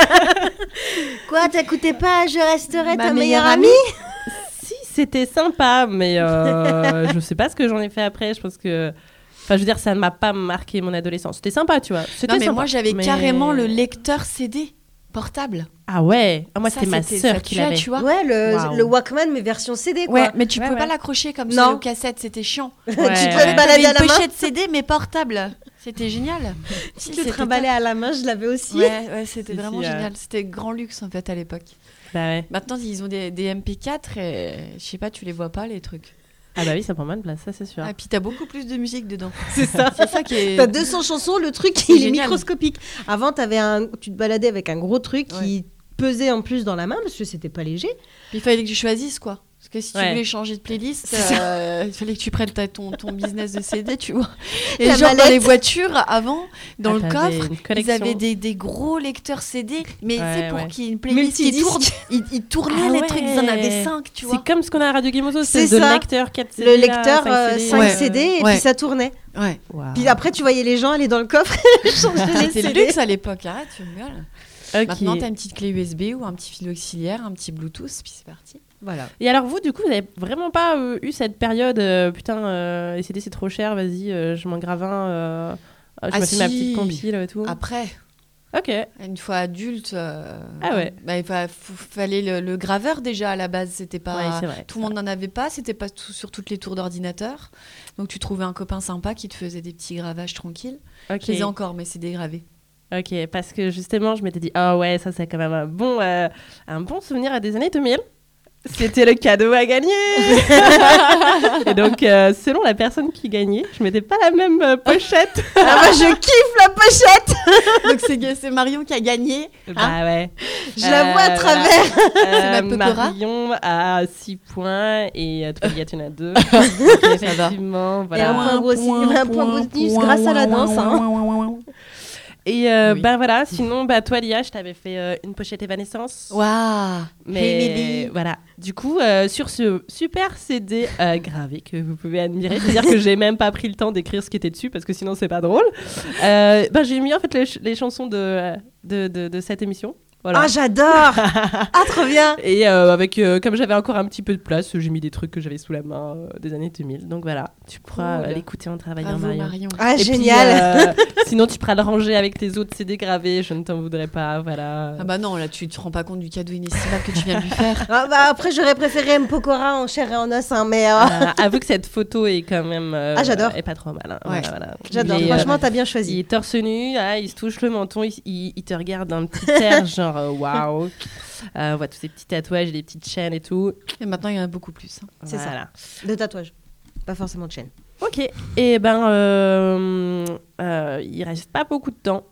Quoi, t'écoutais pas Je resterai Ma ta meilleure meilleure amie Si, c'était sympa, mais euh, je sais pas ce que j'en ai fait après. Je pense que. Enfin, je veux dire, ça ne m'a pas marqué mon adolescence. C'était sympa, tu vois. C'était Non, mais sympa, moi, j'avais mais- carrément le lecteur C D portable. Ah ouais. Ah, moi, Ça, c'était ma c'était- sœur ça qui tuait, l'avait. tu vois. Ouais, le, Waouh. le Walkman, mais version C D, quoi. Ouais, mais tu Ouais, pouvais ouais. pas l'accrocher comme Non. sur le cassette, c'était chiant. tu te Ouais, le ouais. baladais T'avais à une la main. pochette C D mais portable. C'était génial. Tu Si, te c'était trimballais à la main, je l'avais aussi. top. Ouais, ouais, c'était Si, vraiment si, euh. génial. C'était grand luxe en fait à l'époque. Bah ouais. Maintenant, ils ont des, des M P quatre et je sais pas, tu les vois pas les trucs. Ah bah oui, ça prend moins de place, ça c'est sûr. Ah, et puis t'as beaucoup plus de musique dedans. C'est ça. C'est ça qui est. T'as deux cents chansons, le truc, C'est il est génial. microscopique. Avant, t'avais un... tu te baladais avec un gros truc qui pesait en plus dans la main, parce que c'était pas léger. Puis il fallait que tu choisisses quoi. Parce que si tu Ouais. voulais changer de playlist, C'est ça. euh, il fallait que tu prennes ta- ton, ton business de C D, tu vois. Et Ta genre dans mallette. les voitures, avant, dans Ah, le t'avais coffre, une ils collection. avaient des, des gros lecteurs C D, mais Ouais, c'est pour ouais. qu'il y ait une playlist qui Multidisque. tourne. Ils, ils tournaient Ah les ouais. trucs, ils en avaient cinq, tu vois. C'est comme ce qu'on a à Radio Guimoso, C'est c'est de ça. lecteur quatre C D. Le là, lecteur cinq euh, C D, cinq ouais. C D, et Ouais. puis ça tournait. Ouais. Waouh. Puis après, tu voyais les gens aller dans le coffre et changer les C'était C le D. luxe à l'époque, arrête, tu me gueules. Ok. Maintenant, tu as une petite clé U S B ou un petit fil auxiliaire, un petit Bluetooth, puis c'est parti. Voilà. Et alors vous, du coup, vous n'avez vraiment pas euh, eu cette période, euh, putain, euh, les C D c'est trop cher, vas-y, euh, je m'en grave un, euh, je Ah me fais ma si. petite compile et tout. Après. Ok. Une fois adulte, euh, Ah ouais. bah, il fa- f- fallait le, le graveur déjà à la base. C'était pas Ouais, c'est vrai, tout le monde n'en avait pas. C'était pas tout- sur toutes les tours d'ordinateur. Donc tu trouvais un copain sympa qui te faisait des petits gravages tranquilles. Ok. Je les ai encore, mais c'est dégravé. Ok, parce que justement, je m'étais dit, ah ouais, ça c'est quand même un bon, euh, un bon souvenir à des années deux mille. C'était le cadeau à gagner. Et donc, euh, selon la personne qui gagnait, je mettais pas la même euh, pochette. Ah, moi, je kiffe la pochette. Donc c'est, c'est Marion qui a gagné. Bah ouais. Je la vois à travers. Euh, C'est ma Pecora. Marion a six points et euh, toi, Liga, tu en as deux. Donc, effectivement, Et voilà. un point gros aussi- un point bonus grâce à la danse. hein. Et euh, Oui. ben voilà, sinon, bah, toi, Lia, je t'avais fait euh, une pochette Evanescence. Waouh. Mais Hey, Mehdi. voilà, du coup, euh, sur ce super C D euh, gravé que vous pouvez admirer, c'est-à-dire que j'ai même pas pris le temps d'écrire ce qui était dessus parce que sinon c'est pas drôle, euh, ben, j'ai mis en fait les, ch- les chansons de, de, de, de cette émission. Voilà. Ah, j'adore. Ah, trop bien. Et euh, avec, euh, comme j'avais encore un petit peu de place, j'ai mis des trucs que j'avais sous la main euh, des années deux mille. Donc voilà, tu pourras Cool. euh, l'écouter en travaillant, Bravo, Marion. Marion. Ah, Et génial. puis, euh, sinon, tu pourras le ranger avec tes autres C D gravés, je ne t'en voudrais pas, voilà. Ah bah non, là tu te rends pas compte du cadeau inestimable que tu viens de lui faire. Ah, bah, après, j'aurais préféré M. Pokora en chair et en os, hein, mais. euh, Euh, avoue que cette photo est quand même euh, Ah, j'adore. est pas trop mal. hein. Ouais. Voilà, voilà. J'adore. Il est, Franchement, euh, t'as bien il choisi. est torse nu, ah, il se touche le menton, il, il- il te regarde un petit air genre euh, waouh. Euh, on voit tous ces petits tatouages et des petites chaînes et tout. Et maintenant il y en a beaucoup plus. hein. C'est ça. Voilà. De tatouage. Pas forcément de chaîne. Ok, et ben euh, euh, il reste pas beaucoup de temps.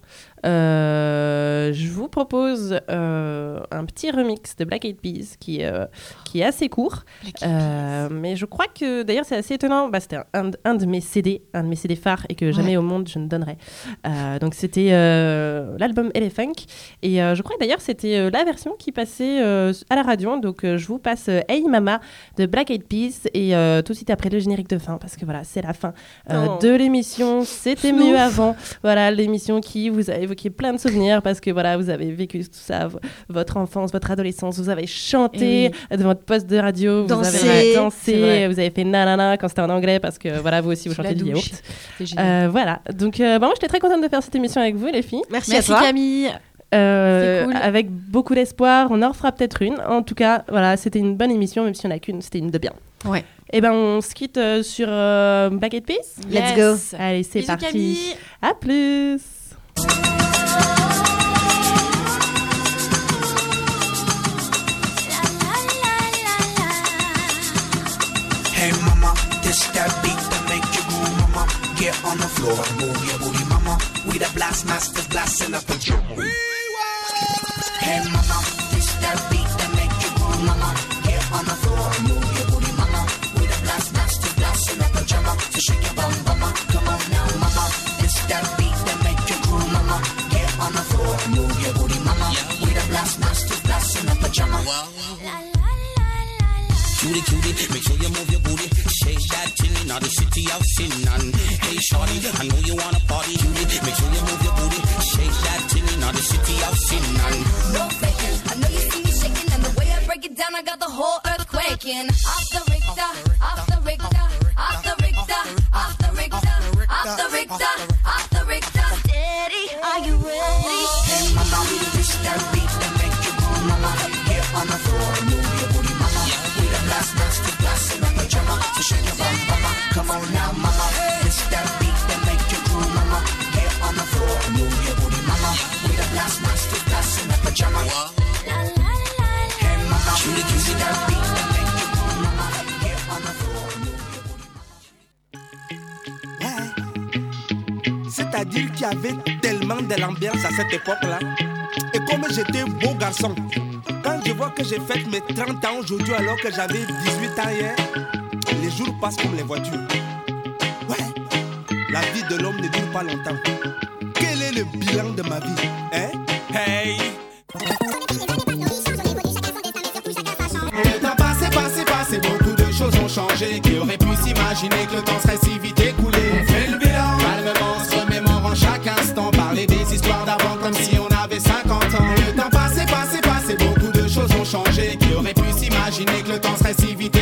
Euh, je vous propose euh, un petit remix de Black Eyed Peas qui, euh, qui est assez court. Euh, mais je crois que d'ailleurs c'est assez étonnant. Bah, c'était un, un de mes C D, un de mes C D phares et que jamais Ouais. au monde je ne donnerais. Euh, donc c'était euh, l'album Elephant. Et euh, je crois que d'ailleurs c'était euh, la version qui passait euh, à la radio. Donc euh, je vous passe euh, Hey Mama de Black Eyed Peas et euh, tout de suite après le générique de fin parce que voilà, c'est la fin euh, Oh. de l'émission. C'était Snouf. mieux avant. Voilà, l'émission qui vous a évoqué plein de souvenirs parce que voilà, vous avez vécu tout ça, v- votre enfance, votre adolescence, vous avez chanté Eh devant votre poste de radio, Dansé. vous avez C'est dansé, vrai. vous avez fait nanana quand c'était en anglais parce que voilà, vous aussi vous Sous la chantez du douche. yaourt. C'est génial. Euh, voilà, donc euh, bah, moi j'étais très contente de faire cette émission avec vous les filles. Merci, Merci à toi. Camille. Euh, C'était cool. Avec beaucoup d'espoir, on en refera peut-être une. En tout cas, voilà, c'était une bonne émission, même si on n'a qu'une, c'était une de bien. Ouais. Et ben on se quitte euh, sur euh, Black Eyed Peas. Let's go. Allez, c'est Bisous, parti. Camille. À plus. Hey mama, this that beat that make you move, mama. Get on the floor, move your booty, mama. We the blast masters blasting up the drum. Hey mama, this that beat that make you move, mama. Get on the floor, move your booty, mama. We the blast masters blasting up the drum. So shake your bum, mama. Come on now, mama. This that beat that make you groove, mama. Get on the floor, move your booty, mama. We the blast masters blasting up the drum. Cutie, cutie, make sure you move your booty. Shake that tinny, now the city of sin. And hey, shorty, I know you wanna party. Cutie, make sure you move your booty. Shake that tinny, now the city of sin. And No faking, I know you see me shaking, and the way I break it down, I got the whole earth quaking. Off the Richter, off the Richter, off the Richter, off the Richter, off the Richter, off the Richter. Daddy, are you ready? Hey mama, this that beat that make you move, mama. Get on the floor, move your booty, mama. We the blast masters blasting up the drummer. So shake your bum, mama. Come on now, mama. This that beat that make you groove, mama. Get on the floor, move your booty, mama. We the blast masters blasting up the drummer. Hey mama, Cutie, this cutie. that beat that make you groove, mama. Get on the floor, move your booty, mama. Ouais. C'est-à-dire qu'il y avait tellement de l'ambiance à cette époque-là. Et comme j'étais beau garçon, quand je vois que j'ai fait mes trente ans aujourd'hui alors que j'avais dix-huit ans hier, les jours passent comme les voitures. Ouais, la vie de l'homme ne dure pas longtemps. Quel est le bilan de ma vie, hein? Hey! Le temps passé, passé, passé, beaucoup de choses ont changé. Qui aurait pu s'imaginer que le temps serait si vite écoulé? On fait le bilan, calmement, se remémorant chaque instant. Parler des histoires d'avant comme si on avait cinquante ans. Le imaginer que le temps serait si vite